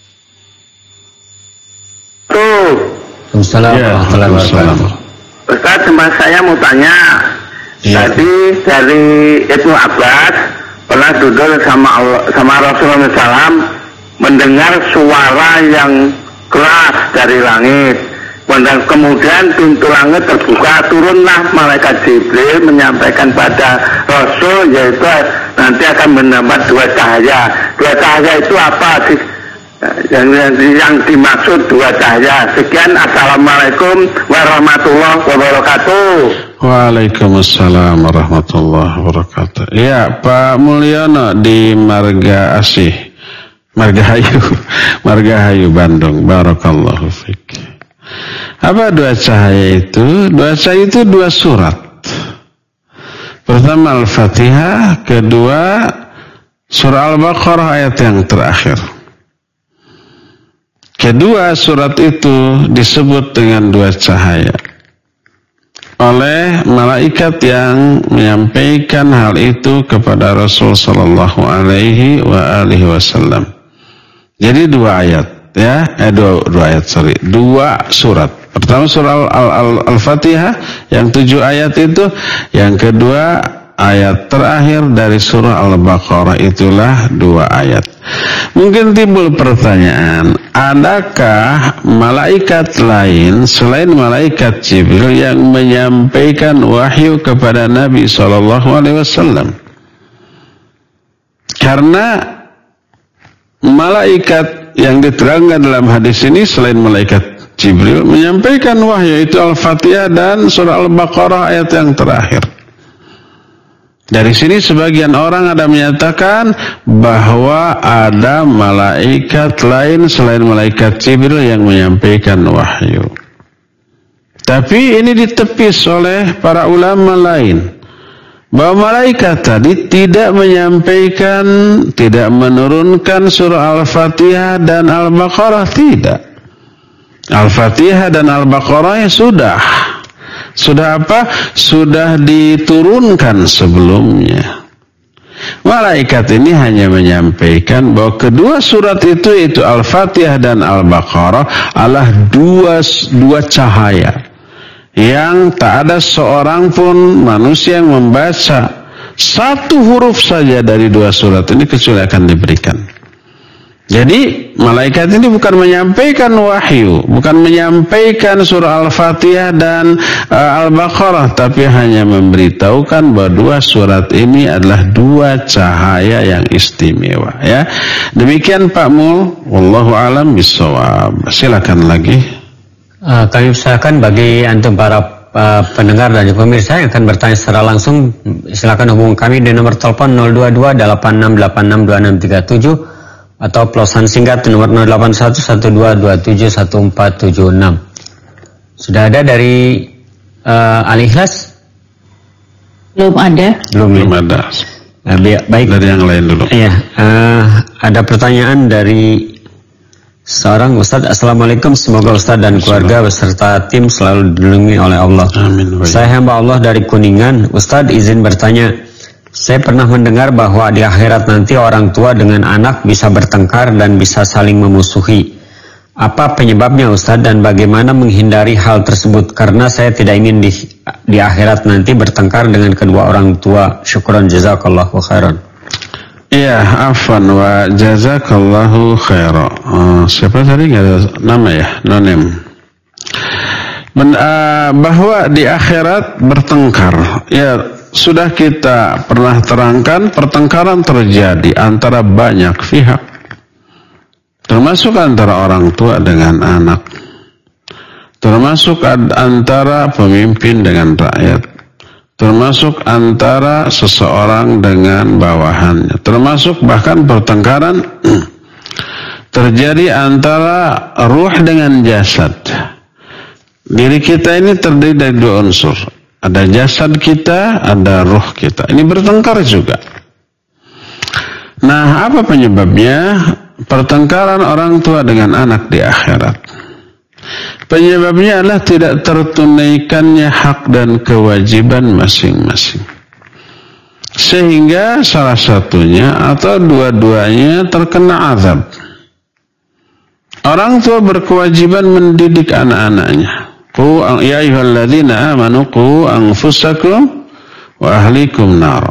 Assalamualaikum. Ustaz, saya mau tanya. Tadi dari Ibnu Abbas pernah duduk sama Rasulullah SAW, mendengar suara yang keras dari langit. Dan kemudian pintu langit terbuka, turunlah malaikat Jibril menyampaikan pada Rasul, yaitu nanti akan mendapat dua cahaya. Dua cahaya itu apa sih? Yang dimaksud dua cahaya. Sekian, assalamualaikum warahmatullahi wabarakatuh. Waalaikumsalam warahmatullahi wabarakatuh. Ya, Pak Mulyono di Marga Asih, Margahayu Bandung. Barakallahu fiik. Apa dua cahaya itu? Dua cahaya itu dua surat. Pertama Al-Fatihah, kedua surah Al-Baqarah ayat yang terakhir. Kedua surat itu disebut dengan dua cahaya oleh malaikat yang menyampaikan hal itu kepada Rasul sallallahu alaihi wasallam. Jadi dua ayat, ya, dua surat. Pertama surah Al-Fatihah yang 7 ayat itu, yang kedua ayat terakhir dari surah Al-Baqarah, itulah 2 ayat. Mungkin timbul pertanyaan, adakah malaikat lain selain malaikat Jibril yang menyampaikan wahyu kepada Nabi SAW? Karena malaikat yang diterangkan dalam hadis ini selain malaikat Jibril menyampaikan wahyu, itu Al-Fatihah dan surah Al-Baqarah ayat yang terakhir. Dari sini sebagian orang ada menyatakan bahwa ada malaikat lain selain malaikat Jibril yang menyampaikan wahyu. Tapi ini ditepis oleh para ulama lain, bahwa malaikat tadi tidak menyampaikan, tidak menurunkan surah Al-Fatihah dan Al-Baqarah, tidak. Al-Fatihah dan Al-Baqarah sudah apa? Sudah diturunkan sebelumnya. Malaikat ini hanya menyampaikan bahwa kedua surat itu, yaitu Al-Fatihah dan Al-Baqarah, adalah dua cahaya yang tak ada seorang pun manusia yang membaca satu huruf saja dari dua surat ini kecuali akan diberikan. Jadi malaikat ini bukan menyampaikan wahyu, bukan menyampaikan surah Al-Fatihah dan Al-Baqarah, tapi hanya memberitahukan bahwa dua surat ini adalah dua cahaya yang istimewa. Ya, demikian Pak Mul, wallahu alam bissawab. Silakan lagi. Kami usahakan bagi antum para pendengar dan pemirsa yang akan bertanya secara langsung, silakan hubungi kami di nomor telepon 022-8686-2637 atau pelosan singkat di nomor 0811227146. Sudah ada dari Al-Ikhlas? Belum ada. Belum ada. Baik. Dari yang lain dulu. Iya, ada pertanyaan dari seorang Ustadz. Assalamualaikum, semoga Ustadz dan keluarga beserta tim selalu dilindungi oleh Allah. Amin. Saya hamba Allah dari Kuningan. Ustadz izin bertanya, saya pernah mendengar bahwa di akhirat nanti orang tua dengan anak bisa bertengkar dan bisa saling memusuhi. Apa penyebabnya Ustadz dan bagaimana menghindari hal tersebut? Karena saya tidak ingin di akhirat nanti bertengkar dengan kedua orang tua. Syukran jazakallahu khairan. Iya, afwan wa jazakallahu khairan. Siapa tadi, nggak ada nama ya, nonim. Bahwa di akhirat bertengkar, ya sudah kita pernah terangkan, pertengkaran terjadi antara banyak pihak. Termasuk antara orang tua dengan anak, termasuk antara pemimpin dengan rakyat, termasuk antara seseorang dengan bawahannya, termasuk bahkan pertengkaran terjadi antara ruh dengan jasad. Diri kita ini terdiri dari dua unsur, ada jasad kita, ada ruh kita. Ini bertengkar juga. Nah, apa penyebabnya? Pertengkaran orang tua dengan anak di akhirat. Penyebabnya adalah tidak tertunaikannya hak dan kewajiban masing-masing. Sehingga salah satunya atau dua-duanya terkena azab. Orang tua berkewajiban mendidik anak-anaknya. Ya ayyuhalladzina amanu qu anfusakum wa ahlikum nar.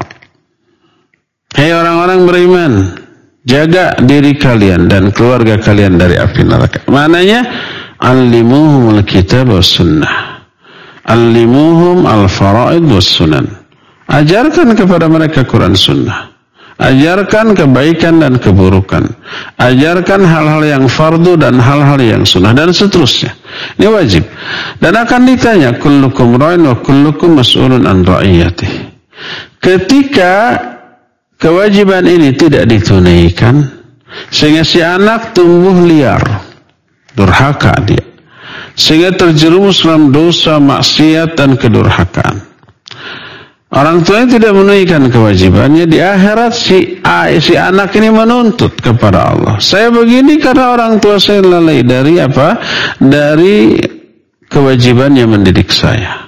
Hai orang-orang beriman, jaga diri kalian dan keluarga kalian dari api neraka. Maknanya, allimuhumul kitab was sunnah. Allimuhum al-fara'id was sunan. Ajarkan kepada mereka Quran sunnah. Ajarkan kebaikan dan keburukan. Ajarkan hal-hal yang fardu dan hal-hal yang sunnah dan seterusnya. Ini wajib. Dan akan ditanya, kullukum ra'in wa kullukum mas'ulun an ra'iyatih. Ketika kewajiban ini tidak ditunaikan, sehingga si anak tumbuh liar, durhaka dia, sehingga terjerumus dalam dosa, maksiat dan kedurhakaan. Orang tuanya tidak menunaikan kewajibannya, di akhirat si anak ini menuntut kepada Allah. Saya begini karena orang tua saya lalai dari apa? Dari kewajibannya mendidik saya.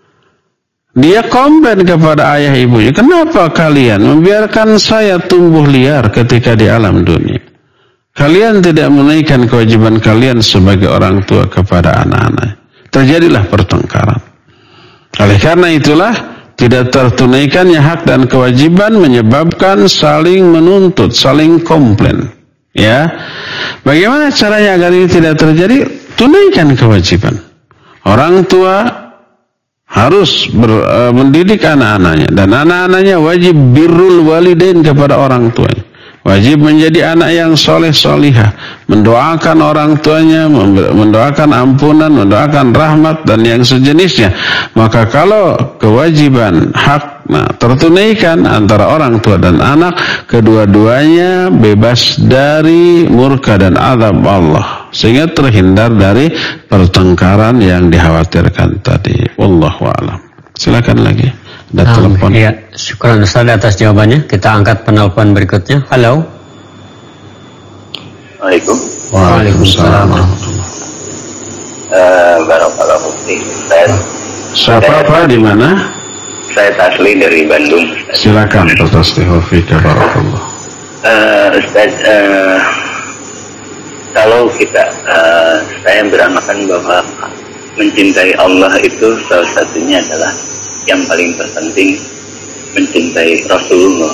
Dia komplain kepada ayah ibunya, kenapa kalian membiarkan saya tumbuh liar ketika di alam dunia? Kalian tidak menunaikan kewajiban kalian sebagai orang tua kepada anak-anak. Terjadilah pertengkaran. Oleh karena itulah, tidak tertunaikannya hak dan kewajiban menyebabkan saling menuntut, saling komplain. Ya, bagaimana caranya agar ini tidak terjadi? Tunaikan kewajiban. Orang tua harus mendidik anak-anaknya, dan anak-anaknya wajib birrul walidain kepada orang tuanya. Wajib menjadi anak yang soleh solihah, mendoakan orang tuanya, mendoakan ampunan, mendoakan rahmat dan yang sejenisnya. Maka kalau kewajiban hak tertunaikan antara orang tua dan anak, kedua-duanya bebas dari murka dan azab Allah, sehingga terhindar dari pertengkaran yang dikhawatirkan tadi. Wallahu a'lam. Silakan lagi. Ada telepon. Iya, syukur Ustaz atas jawabannya. Kita angkat penelpon berikutnya. Halo. Assalamualaikum. Waalaikumsalam. Barakallahu fiik. Siapa Pak, di mana? Saya Tasli dari Bandung. Silakan Taslihu fiika barakallah. Ustaz, kalau saya beranggapan bahwa mencintai Allah itu salah satunya adalah yang paling terpenting mencintai Rasulullah.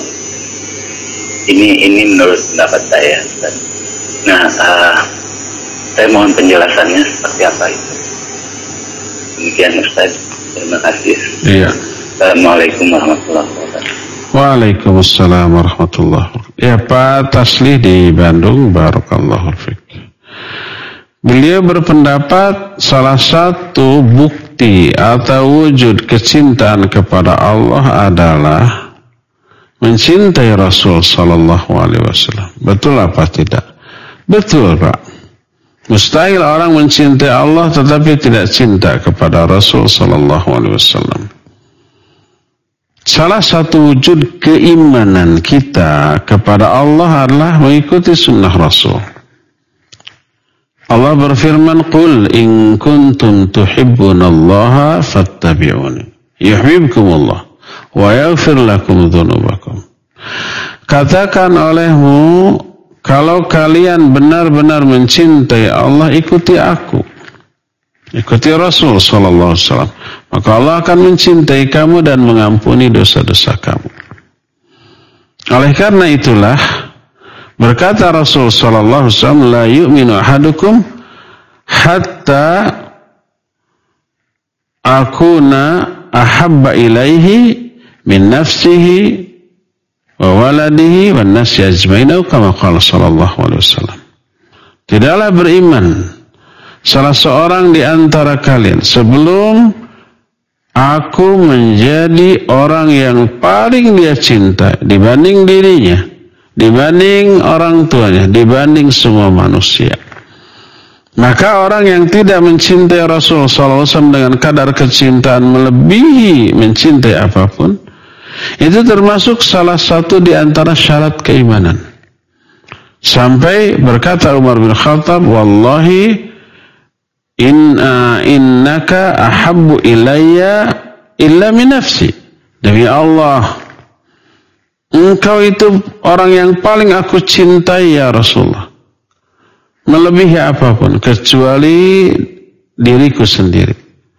Ini menurut pendapat saya, Ustaz. Nah, saya mohon penjelasannya seperti apa itu. Demikian Ustaz. Terima kasih. Iya. Assalamualaikum warahmatullahi wabarakatuh. Waalaikumsalam warahmatullahi wabarakatuh. Ya, Pak Tasli di Bandung, barakallahu fiik. Beliau berpendapat salah satu bukti atau wujud kecintaan kepada Allah adalah mencintai Rasul sallallahu alaihi wasallam. Betul apa tidak? Betul, Pak. Mustahil orang mencintai Allah tetapi tidak cinta kepada Rasul sallallahu alaihi wasallam. salah satu wujud keimanan kita kepada Allah adalah mengikuti sunnah Rasul. Allah berfirman, "Qul in kuntum tuhibbunallaha fattabi'uni yuhibbukumullah wa yaghfir lakum dzunubakum." Katakan olehmu, kalau kalian benar-benar mencintai Allah, ikuti aku. Ikuti Rasul sallallahu alaihi wasallam. Maka Allah akan mencintai kamu dan mengampuni dosa-dosa kamu. Oleh karena itulah berkata Rasul sallallahu alaihi wasallam, "La yu'minu ahadukum hatta akuna ahabba ilaihi min nafsihi wa waladihi wan nasi ajmain," kama qala sallallahu alaihi wasallam. Tidaklah beriman salah seorang di antara kalian sebelum aku menjadi orang yang paling dia cinta dibanding dirinya, dibanding orang tuanya, dibanding semua manusia. Maka orang yang tidak mencintai Rasul SAW dengan kadar kecintaan melebihi mencintai apapun, itu termasuk salah satu di antara syarat keimanan. Sampai berkata Umar bin Khattab, "Wallahi innaka ahabbu ilayya illa min nafsi." Demi Allah, engkau itu orang yang paling aku cintai ya Rasulullah, melebihi apapun kecuali diriku sendiri.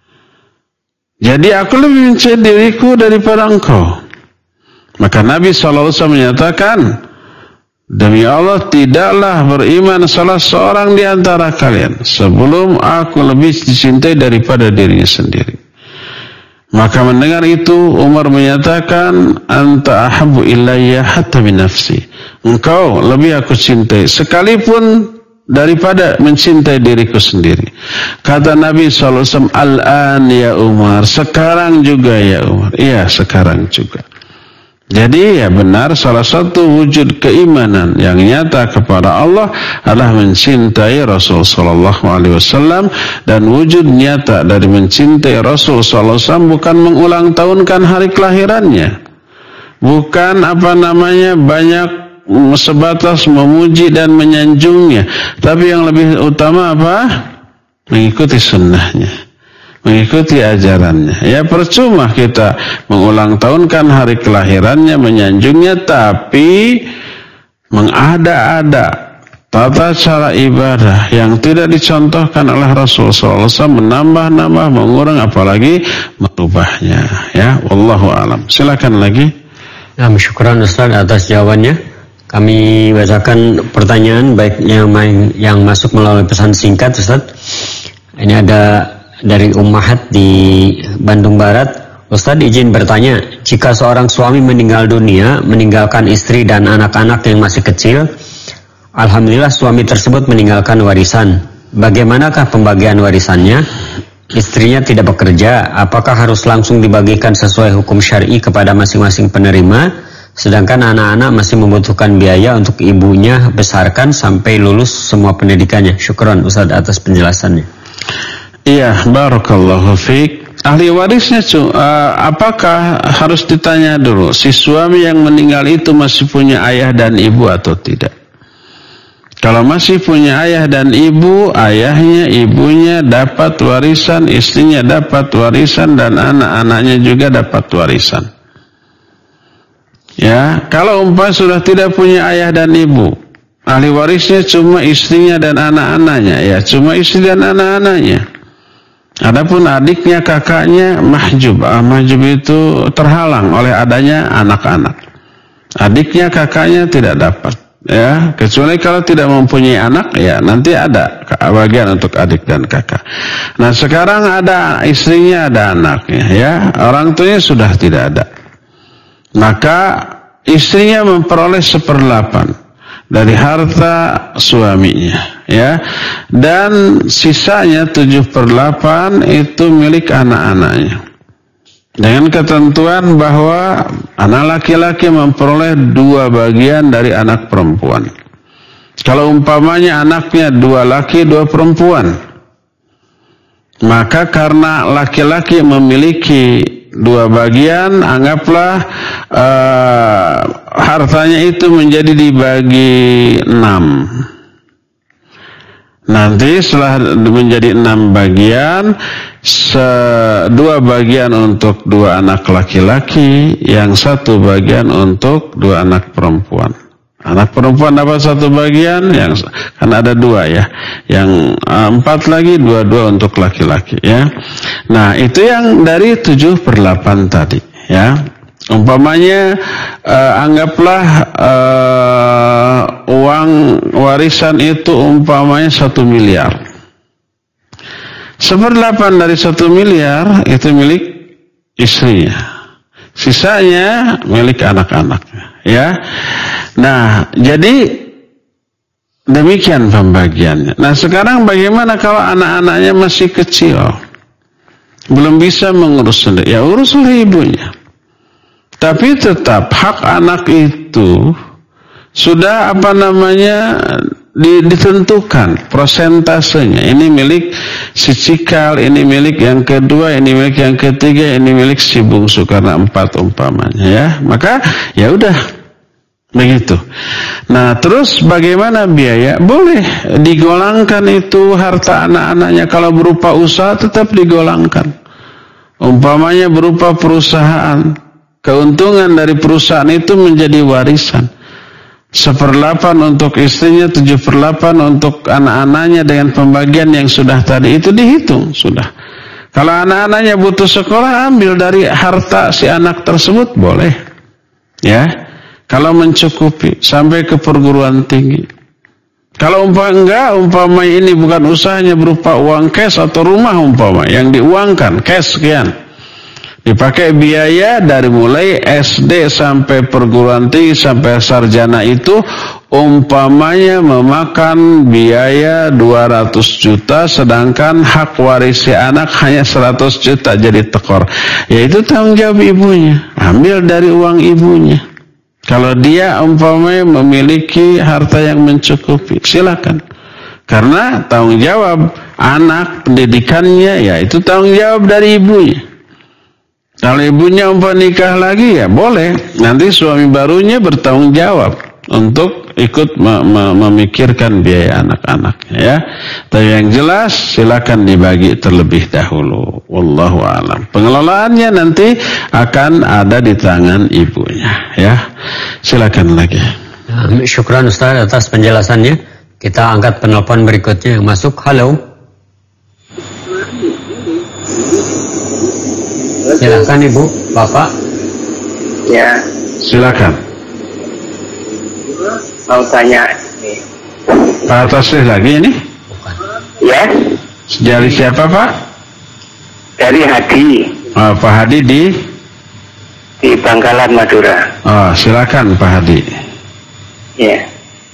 Jadi aku lebih mencintai diriku daripada engkau. Maka Nabi SAW menyatakan, "Demi Allah, tidaklah beriman salah seorang di antara kalian sebelum aku lebih dicintai daripada dirinya sendiri." Maka mendengar itu Umar menyatakan, "Anta ahabbu ilayya hatta min nafsi." Engkau lebih aku cintai sekalipun daripada mencintai diriku sendiri. Kata Nabi SAW, "Al-an ya Umar." Sekarang juga ya Umar. Iya, sekarang juga. Jadi ya benar, salah satu wujud keimanan yang nyata kepada Allah adalah mencintai Rasul sallallahu alaihi wasallam, dan wujud nyata dari mencintai Rasul sallallahu alaihi wasallam bukan mengulang tahunkan hari kelahirannya. Bukan banyak sebatas memuji dan menyanjungnya, tapi yang lebih utama apa? Mengikuti sunnahnya, mengikuti ajarannya. Ya percuma kita mengulang tahunkan hari kelahirannya, menyanjungnya, tapi mengada-ada tata cara ibadah yang tidak dicontohkan oleh Rasulullah SAW, menambah-nambah, mengurang, apalagi merubahnya. Ya, wallahu alam. Silakan lagi. Ya, syukran Ustaz atas jawabannya. Kami bacakan pertanyaan baik yang masuk melalui pesan singkat, Ustaz. Ini ada dari Ummahat di Bandung Barat. Ustaz izin bertanya, jika seorang suami meninggal dunia meninggalkan istri dan anak-anak yang masih kecil, alhamdulillah suami tersebut meninggalkan warisan. Bagaimanakah pembagian warisannya? Istrinya tidak bekerja, apakah harus langsung dibagikan sesuai hukum syar'i kepada masing-masing penerima? Sedangkan anak-anak masih membutuhkan biaya untuk ibunya besarkan sampai lulus semua pendidikannya. Syukran Ustaz atas penjelasannya. Iya, barakallahu fiik. Ahli warisnya apakah harus ditanya dulu si suami yang meninggal itu masih punya ayah dan ibu atau tidak? Kalau masih punya ayah dan ibu, ayahnya, ibunya dapat warisan, istrinya dapat warisan, dan anak-anaknya juga dapat warisan. Ya, kalau umpama sudah tidak punya ayah dan ibu, ahli warisnya cuma istrinya dan anak-anaknya, ya cuma istri dan anak-anaknya. Adapun adiknya, kakaknya mahjub. Mahjub itu terhalang oleh adanya anak-anak. Adiknya, kakaknya tidak dapat, ya kecuali kalau tidak mempunyai anak, ya nanti ada bagian untuk adik dan kakak. Nah sekarang ada istrinya, ada anaknya, ya orang tuanya sudah tidak ada. Maka istrinya memperoleh 1/8 dari harta suaminya, ya, dan sisanya 7/8 itu milik anak-anaknya, dengan ketentuan bahwa anak laki-laki memperoleh 2 bagian dari anak perempuan. Kalau umpamanya anaknya 2 laki 2 perempuan, maka karena laki-laki memiliki 2 bagian, anggaplah hartanya itu menjadi dibagi 6. Nanti setelah menjadi 6 bagian, 2 bagian untuk 2 anak laki-laki, yang 1 bagian untuk 2 anak perempuan. Anak perempuan dapat 1 bagian, kan ada 2 ya. Yang 4 lagi 2 untuk laki-laki ya. Nah, itu yang dari 7/8 tadi ya. Umpamanya anggaplah uang warisan itu umpamanya 1 miliar. 1/8 dari 1 miliar itu milik istrinya. Sisanya milik anak-anaknya ya. Nah, jadi demikian pembagiannya. Nah, sekarang bagaimana kalau anak-anaknya masih kecil? Belum bisa mengurus sendiri. Ya urus oleh ibunya. Tapi tetap hak anak itu sudah ditentukan prosentasenya. Ini milik si cikal, ini milik yang kedua, ini milik yang ketiga, ini milik si bungsu karena 4 umpamanya ya. Maka ya udah begitu. Nah, terus bagaimana biaya? Boleh digolangkan itu harta anak-anaknya. Kalau berupa usaha tetap digolangkan. Umpamanya berupa perusahaan, keuntungan dari perusahaan itu menjadi warisan. 1/8 untuk istrinya, 7/8 untuk anak-anaknya dengan pembagian yang sudah tadi itu dihitung sudah. Kalau anak-anaknya butuh sekolah, ambil dari harta si anak tersebut boleh. Ya. Kalau mencukupi sampai ke perguruan tinggi. Kalau umpama ini bukan usahanya berupa uang cash atau rumah umpama yang diuangkan cash sekian. Dipakai biaya dari mulai SD sampai perguruan tinggi sampai sarjana itu umpamanya memakan biaya 200 juta sedangkan hak waris si anak hanya 100 juta jadi tekor. Yaitu tanggung jawab ibunya. Ambil dari uang ibunya. Kalau dia umpamanya memiliki harta yang mencukupi, silakan. Karena tanggung jawab anak pendidikannya ya itu tanggung jawab dari ibunya. Kalau ibunya nikah lagi ya boleh. Nanti suami barunya bertanggung jawab untuk ikut memikirkan biaya anak-anaknya ya. Tapi yang jelas silakan dibagi terlebih dahulu. Wallahu a'lam. Pengelolaannya nanti akan ada di tangan ibunya ya. Silakan lagi. Syukran Ustaz atas penjelasannya. Kita angkat penelpon berikutnya yang masuk. Halo. Silakan Ibu, Bapak. Ya. Silakan. Mau tanya ini. Pak Tasrih lagi ini? Ya. Dari siapa Pak? Dari Hadi. Oh, Pak Hadi di Bangkalan, Madura. Oh, silakan Pak Hadi. Ya.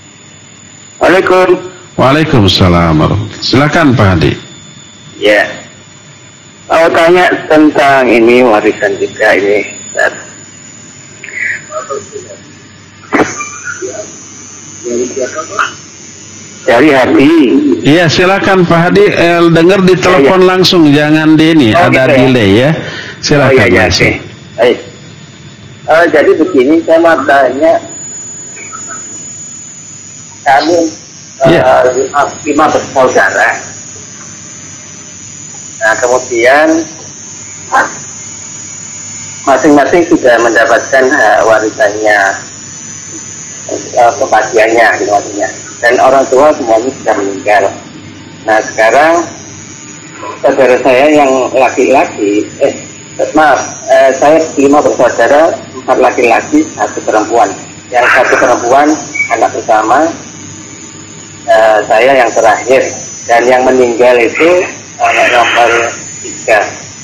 Waalaikumsalam. Silakan Pak Hadi. Ya. Mau tanya tentang ini warisan juga ini. Dari Hadi. Iya silakan Pak Hadi. Dengar di telepon langsung, jangan di ini. Ada gitu delay ya. Silakan. Oke. Baik. Jadi begini, saya mau tanya. Kami 5 bersaudara. Nah, kemudian masing-masing sudah mendapatkan warisannya, kebahagiaannya gitu maksudnya. Dan orang tua semuanya sudah meninggal. Nah, sekarang saudara saya yang laki-laki, saya 5 bersaudara, 4 laki-laki, 1 perempuan. Yang 1 perempuan anak pertama, saya yang terakhir. Dan yang meninggal itu anak nomor 3.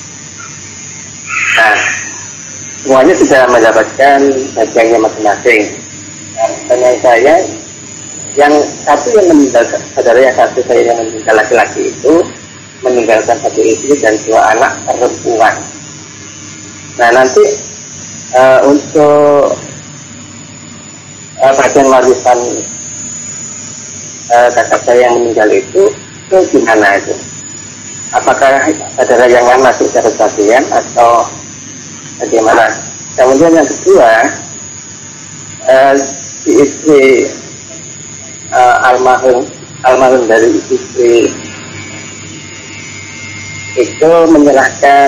Nah, semuanya sudah mendapatkan bagiannya masing-masing. Nah, pertanyaan saya, yang satu yang meninggal, saudara yang satu saya yang meninggal laki-laki itu meninggalkan 1 istri dan 2 anak perempuan. Nah, nanti untuk bagian warisan kakak saya yang meninggal itu gimana itu? Apakah saudara yang lain masuk secara bagian atau Bagaimana? Kemudian yang kedua, si istri almarhum dari istri itu menyerahkan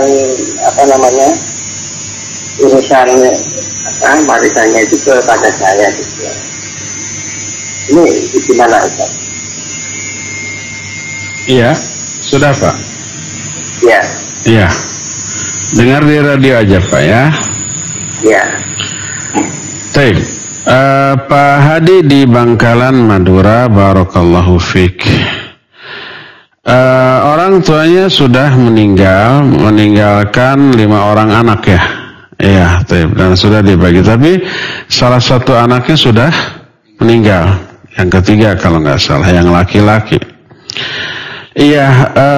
urusan warisannya itu kepada saya gitu. Ini gimana Ustaz? Iya, sudah Pak. Iya. Iya. Dengar di radio aja Pak ya. Iya. Baik. Pak Hadi di Bangkalan, Madura, barakallahu fik. Orang tuanya sudah meninggalkan 5 orang anak ya. Iya, dan sudah dibagi. Tapi salah satu anaknya sudah meninggal. Yang ketiga kalau nggak salah, yang laki-laki. Iya,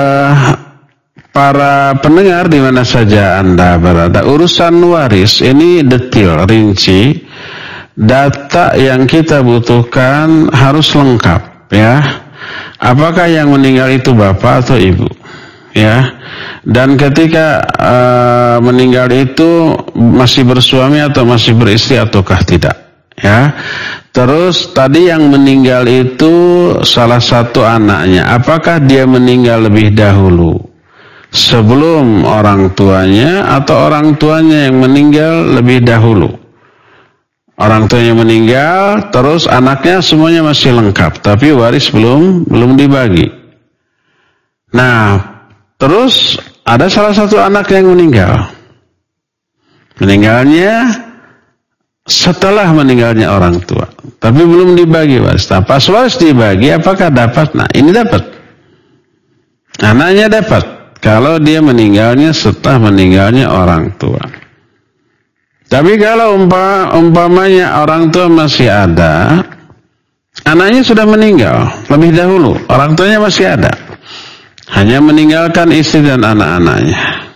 para pendengar di mana saja Anda berada, urusan waris ini detail, rinci. Data yang kita butuhkan harus lengkap ya. Apakah yang meninggal itu bapak atau ibu? Ya. Dan ketika meninggal itu masih bersuami atau masih beristri ataukah tidak? Ya. Terus tadi yang meninggal itu salah satu anaknya. Apakah dia meninggal lebih dahulu sebelum orang tuanya atau orang tuanya yang meninggal lebih dahulu? Orang tuanya meninggal, terus anaknya semuanya masih lengkap, tapi waris belum dibagi. Nah, terus ada salah satu anak yang meninggal. Meninggalnya setelah meninggalnya orang tua, tapi belum dibagi waris. Nah, pas waris dibagi, apakah dapat? Nah, ini dapat. Anaknya dapat kalau dia meninggalnya setelah meninggalnya orang tua. Tapi kalau umpamanya orang tua masih ada, anaknya sudah meninggal lebih dahulu, orang tuanya masih ada, hanya meninggalkan istri dan anak-anaknya.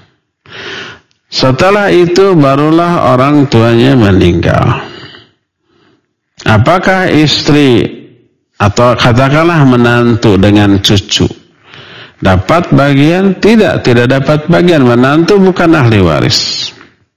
Setelah itu barulah orang tuanya meninggal. Apakah istri atau katakanlah menantu dengan cucu dapat bagian? Tidak dapat bagian. Menantu bukan ahli waris.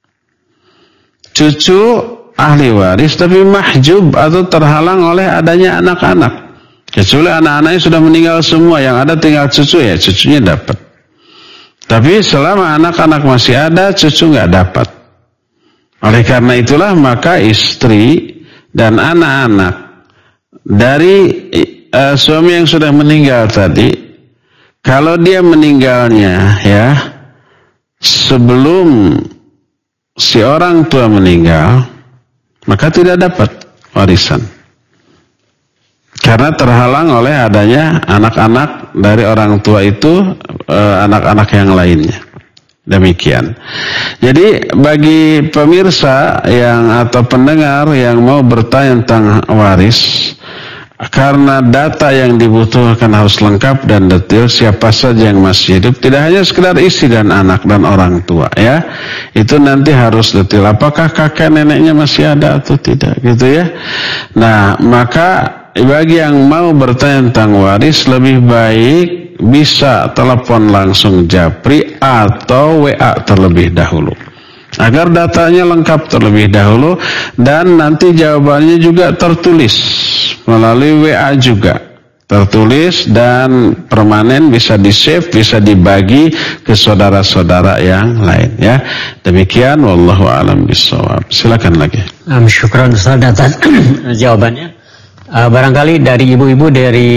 Cucu ahli waris tapi mahjub atau terhalang oleh adanya anak-anak. Kecuali anak-anaknya sudah meninggal semua, yang ada tinggal cucu, ya cucunya dapat. Tapi selama anak-anak masih ada, cucu nggak dapat. Oleh karena itulah maka istri dan anak-anak dari suami yang sudah meninggal tadi, kalau dia meninggalnya ya sebelum si orang tua meninggal, maka tidak dapat warisan. Karena terhalang oleh adanya anak-anak dari orang tua itu, anak-anak yang lainnya. Demikian. Jadi bagi pemirsa atau pendengar yang mau bertanya tentang waris, karena data yang dibutuhkan harus lengkap dan detail, siapa saja yang masih hidup, tidak hanya sekedar istri dan anak dan orang tua ya. Itu nanti harus detail, apakah kakek neneknya masih ada atau tidak gitu ya. Nah, maka bagi yang mau bertanya tentang waris, lebih baik bisa telepon langsung Japri atau WA terlebih dahulu, agar datanya lengkap terlebih dahulu, dan nanti jawabannya juga tertulis melalui WA juga tertulis dan permanen, bisa di-save, bisa dibagi ke saudara-saudara yang lain ya. Demikian, wallahu a'lam bishawab. Silakan lagi. Syukran Ustaz atas jawabannya. Barangkali dari ibu-ibu dari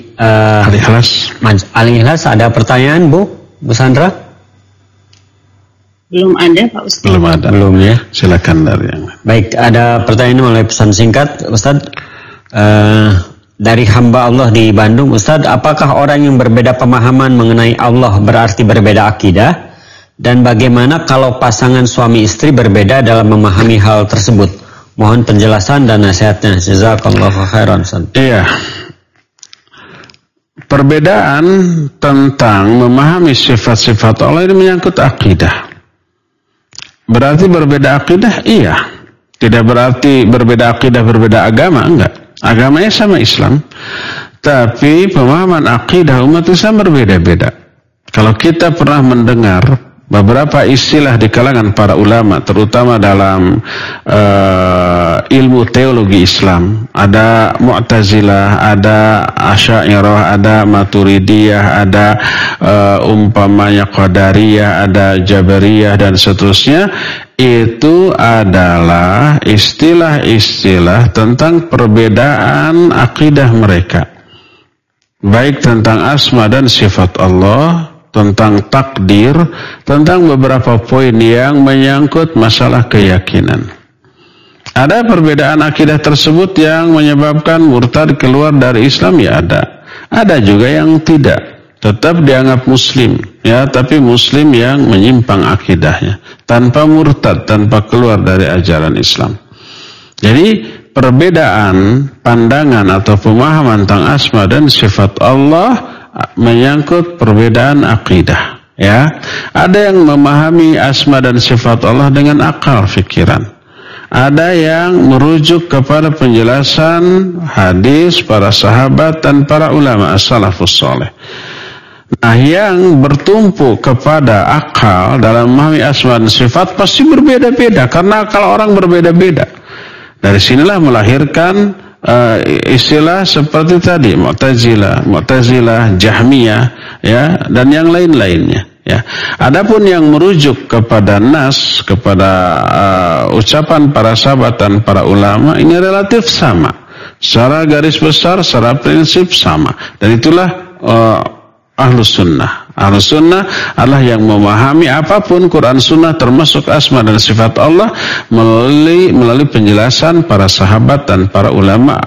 Al-Ikhlas ada pertanyaan Bu Sandra? Belum ada Pak Ustaz. Belum ada. Belum ya. Silakan dari yang lain. Baik, ada pertanyaan oleh pesan singkat Ustaz. Dari hamba Allah di Bandung, Ustaz, apakah orang yang berbeda pemahaman mengenai Allah berarti berbeda akidah? Dan bagaimana kalau pasangan suami istri berbeda dalam memahami hal tersebut? Mohon penjelasan dan nasihatnya. Jazakallahu khairan, Ustaz. Iya. Perbedaan tentang memahami sifat-sifat Allah ini menyangkut akidah. Berarti berbeda akidah? Iya. Tidak berarti berbeda akidah, berbeda agama, enggak. Agamanya sama Islam, tapi pemahaman akidah umat Islam berbeda-beda. Kalau kita pernah mendengar beberapa istilah di kalangan para ulama, terutama dalam ilmu teologi Islam. Ada Mu'tazilah, ada Asy'ariyah, ada Maturidiyah, ada umpamanya Qadariyah, ada Jabariyah dan seterusnya. Itu adalah istilah-istilah tentang perbedaan akidah mereka, baik tentang asma dan sifat Allah, tentang takdir, tentang beberapa poin yang menyangkut masalah keyakinan. Ada perbedaan akidah tersebut yang menyebabkan murtad keluar dari Islam, ya ada. Ada juga yang tidak, tetap dianggap muslim, ya, tapi muslim yang menyimpang akidahnya, tanpa murtad, tanpa keluar dari ajaran Islam. Jadi perbedaan pandangan atau pemahaman tentang asma dan sifat Allah menyangkut perbedaan akidah, ya. Ada yang memahami asma dan sifat Allah dengan akal fikiran. Ada yang merujuk kepada penjelasan hadis para sahabat dan para ulama as-salafus saleh. Nah, yang bertumpu kepada akal dalam memahami asma dan sifat pasti berbeda-beda, karena akal orang berbeda-beda. Dari sinilah melahirkan istilah seperti tadi Mu'tazilah, Jahmiyah, ya, dan yang lain-lainnya, ya. Adapun yang merujuk kepada nas, kepada ucapan para sahabat dan para ulama, ini relatif sama. Secara garis besar, secara prinsip sama. Dan itulah Ahlus Sunnah. Ahlus Sunnah adalah yang memahami apapun Quran Sunnah termasuk asma dan sifat Allah melalui penjelasan para sahabat dan para ulama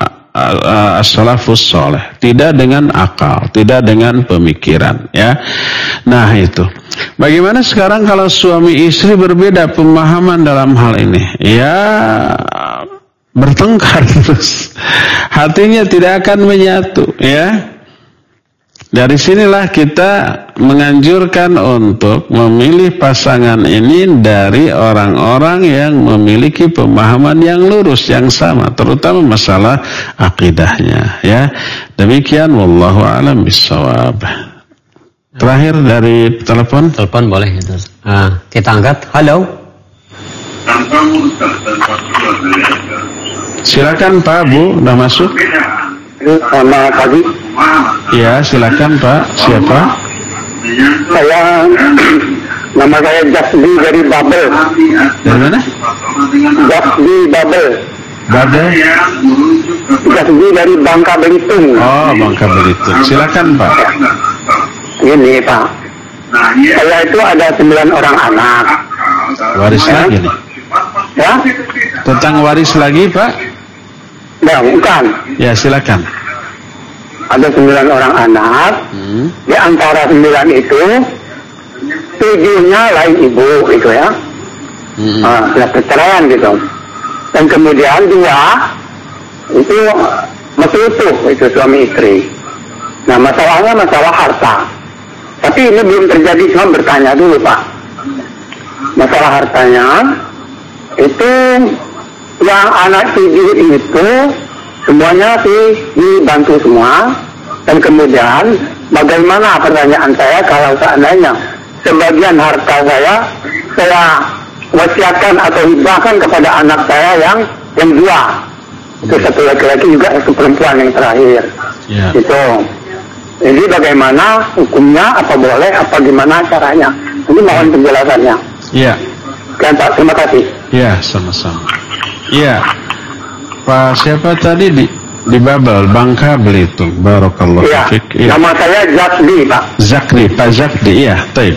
as-salafus saleh, tidak dengan akal, tidak dengan pemikiran, ya. Nah, itu. Bagaimana sekarang kalau suami istri berbeda pemahaman dalam hal ini? Ya, bertengkar terus. Hatinya tidak akan menyatu, ya. Dari sinilah kita menganjurkan untuk memilih pasangan ini dari orang-orang yang memiliki pemahaman yang lurus, yang sama, terutama masalah akidahnya, ya. Demikian, wallahu a'lam bishawab. Terakhir dari telepon. Telepon boleh, kita angkat. Halo. Silakan Pak, Bu, udah masuk. Selamat pagi. Ya, silakan Pak. Siapa? Nama saya Jasdi dari Babel. Dari mana? Jasdi Babel. Babel. Jasdi dari Bangka Belitung. Oh, Bangka Belitung. Silakan Pak. Ini Pak, saya itu ada 9 orang anak. Waris lagi nih. Ya? Tentang waris lagi Pak? Ya, bukan. Ya, silakan. Ada 9 orang anak. Di antara 9 itu 7-nya lain ibu, gitu ya. Sudah perceraian gitu. Dan kemudian 2 itu masih utuh, itu suami istri. Nah, masalahnya masalah harta. Tapi ini belum terjadi, cuma bertanya dulu Pak. Masalah hartanya itu yang anak 7 itu semuanya dibantu semua. Dan kemudian bagaimana, pertanyaan saya, kalau seandainya sebagian harta saya wasiatkan atau hibahkan kepada anak saya yang 2, itu satu laki-laki juga, satu perempuan yang terakhir, itu. Jadi bagaimana hukumnya, apa boleh, apa gimana caranya? Ini mohon penjelasannya. Iya. Kan Pak, terima kasih. Iya, sama-sama. Iya, Pak siapa tadi di Babel, Bangka Belitung. Barakallahu fiik. Ya. Nama saya Jasdi, Pak. Zakri, Pak Zakri, iya, baik.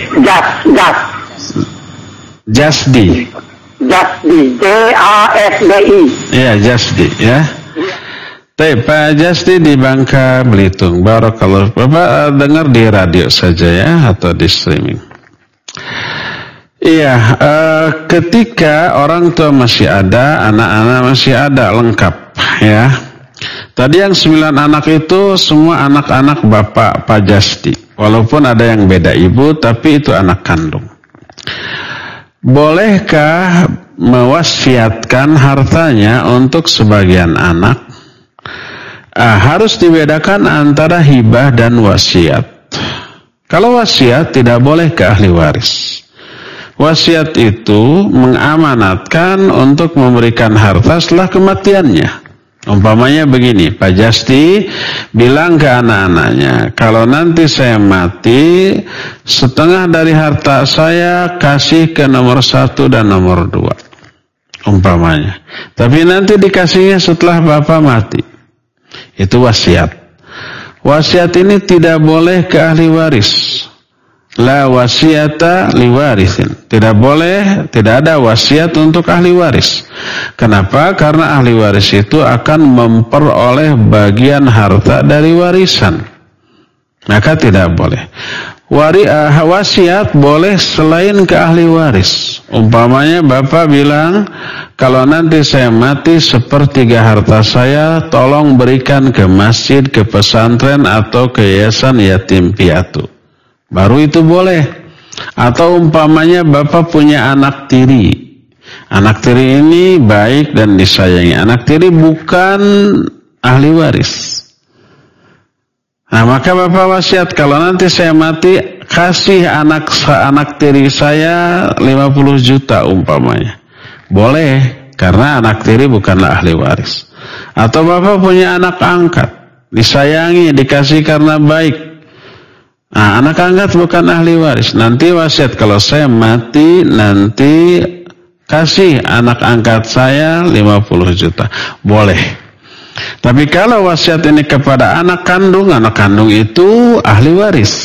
Jasdi. Jasdi, Jasdi. Iya, Jasdi, ya. Baik, Pak Jasdi di Bangka Belitung. Barakallahu. Bapak dengar di radio saja ya, atau di streaming. Iya, ketika orang tua masih ada, anak-anak masih ada, lengkap, ya. Tadi yang 9 anak itu semua anak-anak Bapak Pak Jasdi. Walaupun ada yang beda ibu, tapi itu anak kandung. Bolehkah mewasiatkan hartanya untuk sebagian anak? Harus dibedakan antara hibah dan wasiat. Kalau wasiat tidak boleh ke ahli waris. Wasiat itu mengamanatkan untuk memberikan harta setelah kematiannya. Umpamanya begini, Pak Jasti bilang ke anak-anaknya, kalau nanti saya mati, setengah dari harta saya kasih ke nomor 1 dan nomor 2. Umpamanya. Tapi nanti dikasihnya setelah Bapak mati. Itu wasiat. Wasiat ini tidak boleh ke ahli waris. La wasiata liwarisin. Tidak boleh, tidak ada wasiat untuk ahli waris. Kenapa? Karena ahli waris itu akan memperoleh bagian harta dari warisan. Maka tidak boleh. Wasiat boleh selain ke ahli waris. Umpamanya Bapak bilang, kalau nanti saya mati, 1/3 harta saya tolong berikan ke masjid, ke pesantren atau ke yayasan yatim piatu. Baru itu boleh. Atau umpamanya Bapak punya anak tiri. Anak tiri ini baik dan disayangi. Anak tiri bukan ahli waris. Nah, maka Bapak wasiat, kalau nanti saya mati, kasih anak tiri saya 50 juta umpamanya. Boleh, karena anak tiri bukanlah ahli waris. Atau Bapak punya anak angkat, disayangi, dikasih karena baik. Nah, anak angkat bukan ahli waris. Nanti wasiat, kalau saya mati, nanti kasih anak angkat saya 50 juta. Boleh. Tapi kalau wasiat ini kepada anak kandung itu ahli waris.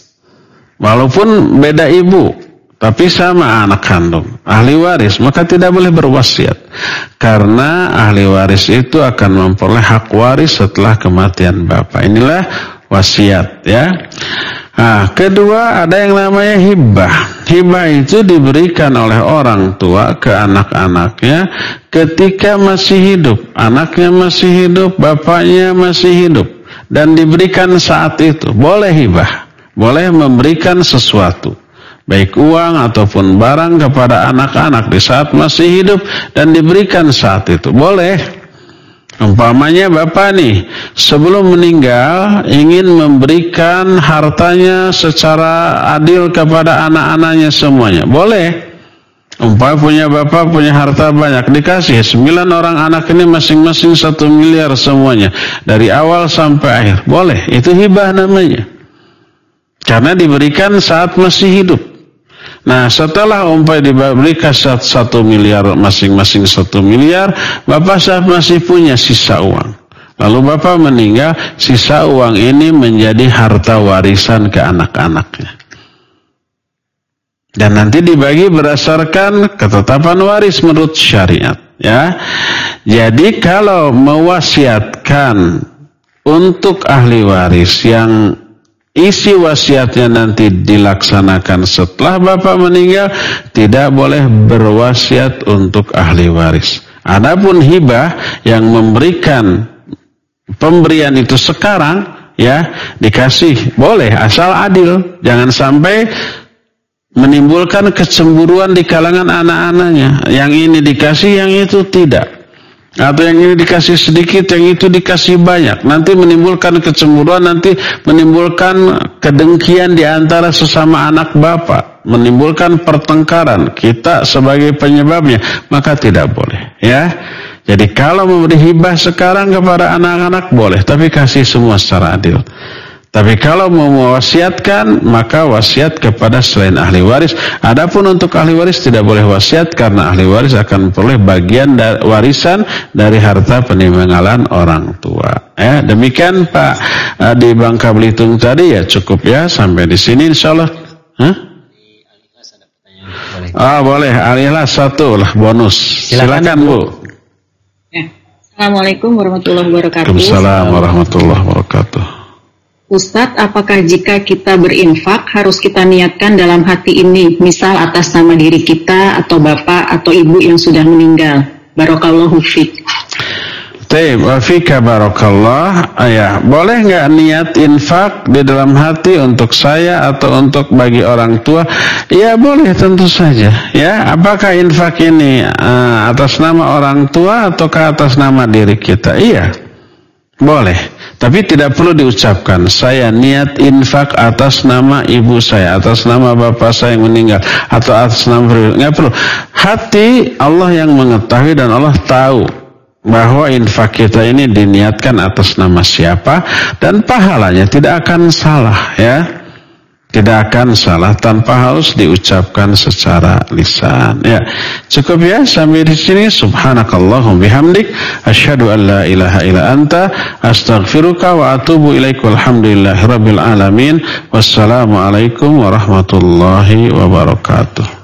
Walaupun beda ibu, tapi sama anak kandung, ahli waris, maka tidak boleh berwasiat. Karena ahli waris itu akan memperoleh hak waris setelah kematian Bapak. Inilah wasiat, ya. Nah, kedua ada yang namanya hibah. Hibah itu diberikan oleh orang tua ke anak-anaknya ketika masih hidup. Anaknya masih hidup, bapaknya masih hidup. Dan diberikan saat itu. Boleh hibah. Boleh memberikan sesuatu. Baik uang ataupun barang kepada anak-anak di saat masih hidup. Dan diberikan saat itu. Boleh. Umpamanya Bapak nih, sebelum meninggal ingin memberikan hartanya secara adil kepada anak-anaknya semuanya. Boleh. Umpamanya Bapak punya harta banyak, dikasih 9 orang anak ini masing-masing 1 miliar semuanya. Dari awal sampai akhir. Boleh. Itu hibah namanya. Karena diberikan saat masih hidup. Nah, setelah diberikan 1 miliar masing-masing 1 miliar, Bapak saat masih punya sisa uang. Lalu Bapak meninggal, sisa uang ini menjadi harta warisan ke anak-anaknya. Dan nanti dibagi berdasarkan ketetapan waris menurut syariat, ya. Jadi kalau mewasiatkan untuk ahli waris yang isi wasiatnya nanti dilaksanakan setelah Bapak meninggal, tidak boleh berwasiat untuk ahli waris. Adapun hibah yang memberikan pemberian itu sekarang, ya, dikasih, boleh asal adil. Jangan sampai menimbulkan kecemburuan di kalangan anak-anaknya. Yang ini dikasih, yang itu tidak. Atau yang ini dikasih sedikit, yang itu dikasih banyak. Nanti menimbulkan kecemburuan, nanti menimbulkan kedengkian di antara sesama anak Bapak, menimbulkan pertengkaran. Kita sebagai penyebabnya, maka tidak boleh, ya. Jadi kalau memberi hibah sekarang kepada anak-anak boleh, tapi kasih semua secara adil. Tapi kalau mau mewasiatkan, maka wasiat kepada selain ahli waris. Adapun untuk ahli waris tidak boleh wasiat, karena ahli waris akan memperoleh bagian warisan dari harta peninggalan orang tua. Demikian Pak di Bangka Belitung tadi, ya cukup ya sampai di sini insyaallah. Boleh Al-Ikhlas 1 lah bonus. Silakan Bu. Assalamualaikum warahmatullahi wabarakatuh. Waalaikumsalam warahmatullahi wabarakatuh. Ustadz, apakah jika kita berinfak harus kita niatkan dalam hati ini, misal atas nama diri kita atau bapak atau ibu yang sudah meninggal? Barakallahu fiik. Fika barakallah. Ya, boleh nggak niat infak di dalam hati untuk saya atau untuk bagi orang tua? Ya boleh, tentu saja. Ya, apakah infak ini atas nama orang tua ataukah atas nama diri kita? Iya, boleh. Tapi tidak perlu diucapkan, saya niat infak atas nama ibu saya, atas nama bapak saya yang meninggal, atau atas nama pribadi. Nggak perlu. Hati Allah yang mengetahui dan Allah tahu bahwa infak kita ini diniatkan atas nama siapa, dan pahalanya tidak akan salah, ya. Tidak akan salah tanpa harus diucapkan secara lisan. Ya, cukup ya sampai di sini. Subhanakallahum bihamdik, asyhadu an la ilaha illa anta, astaghfiruka wa atubu ilaik. Walhamdulillahirabbil alamin. Wassalamualaikum warahmatullahi wabarakatuh.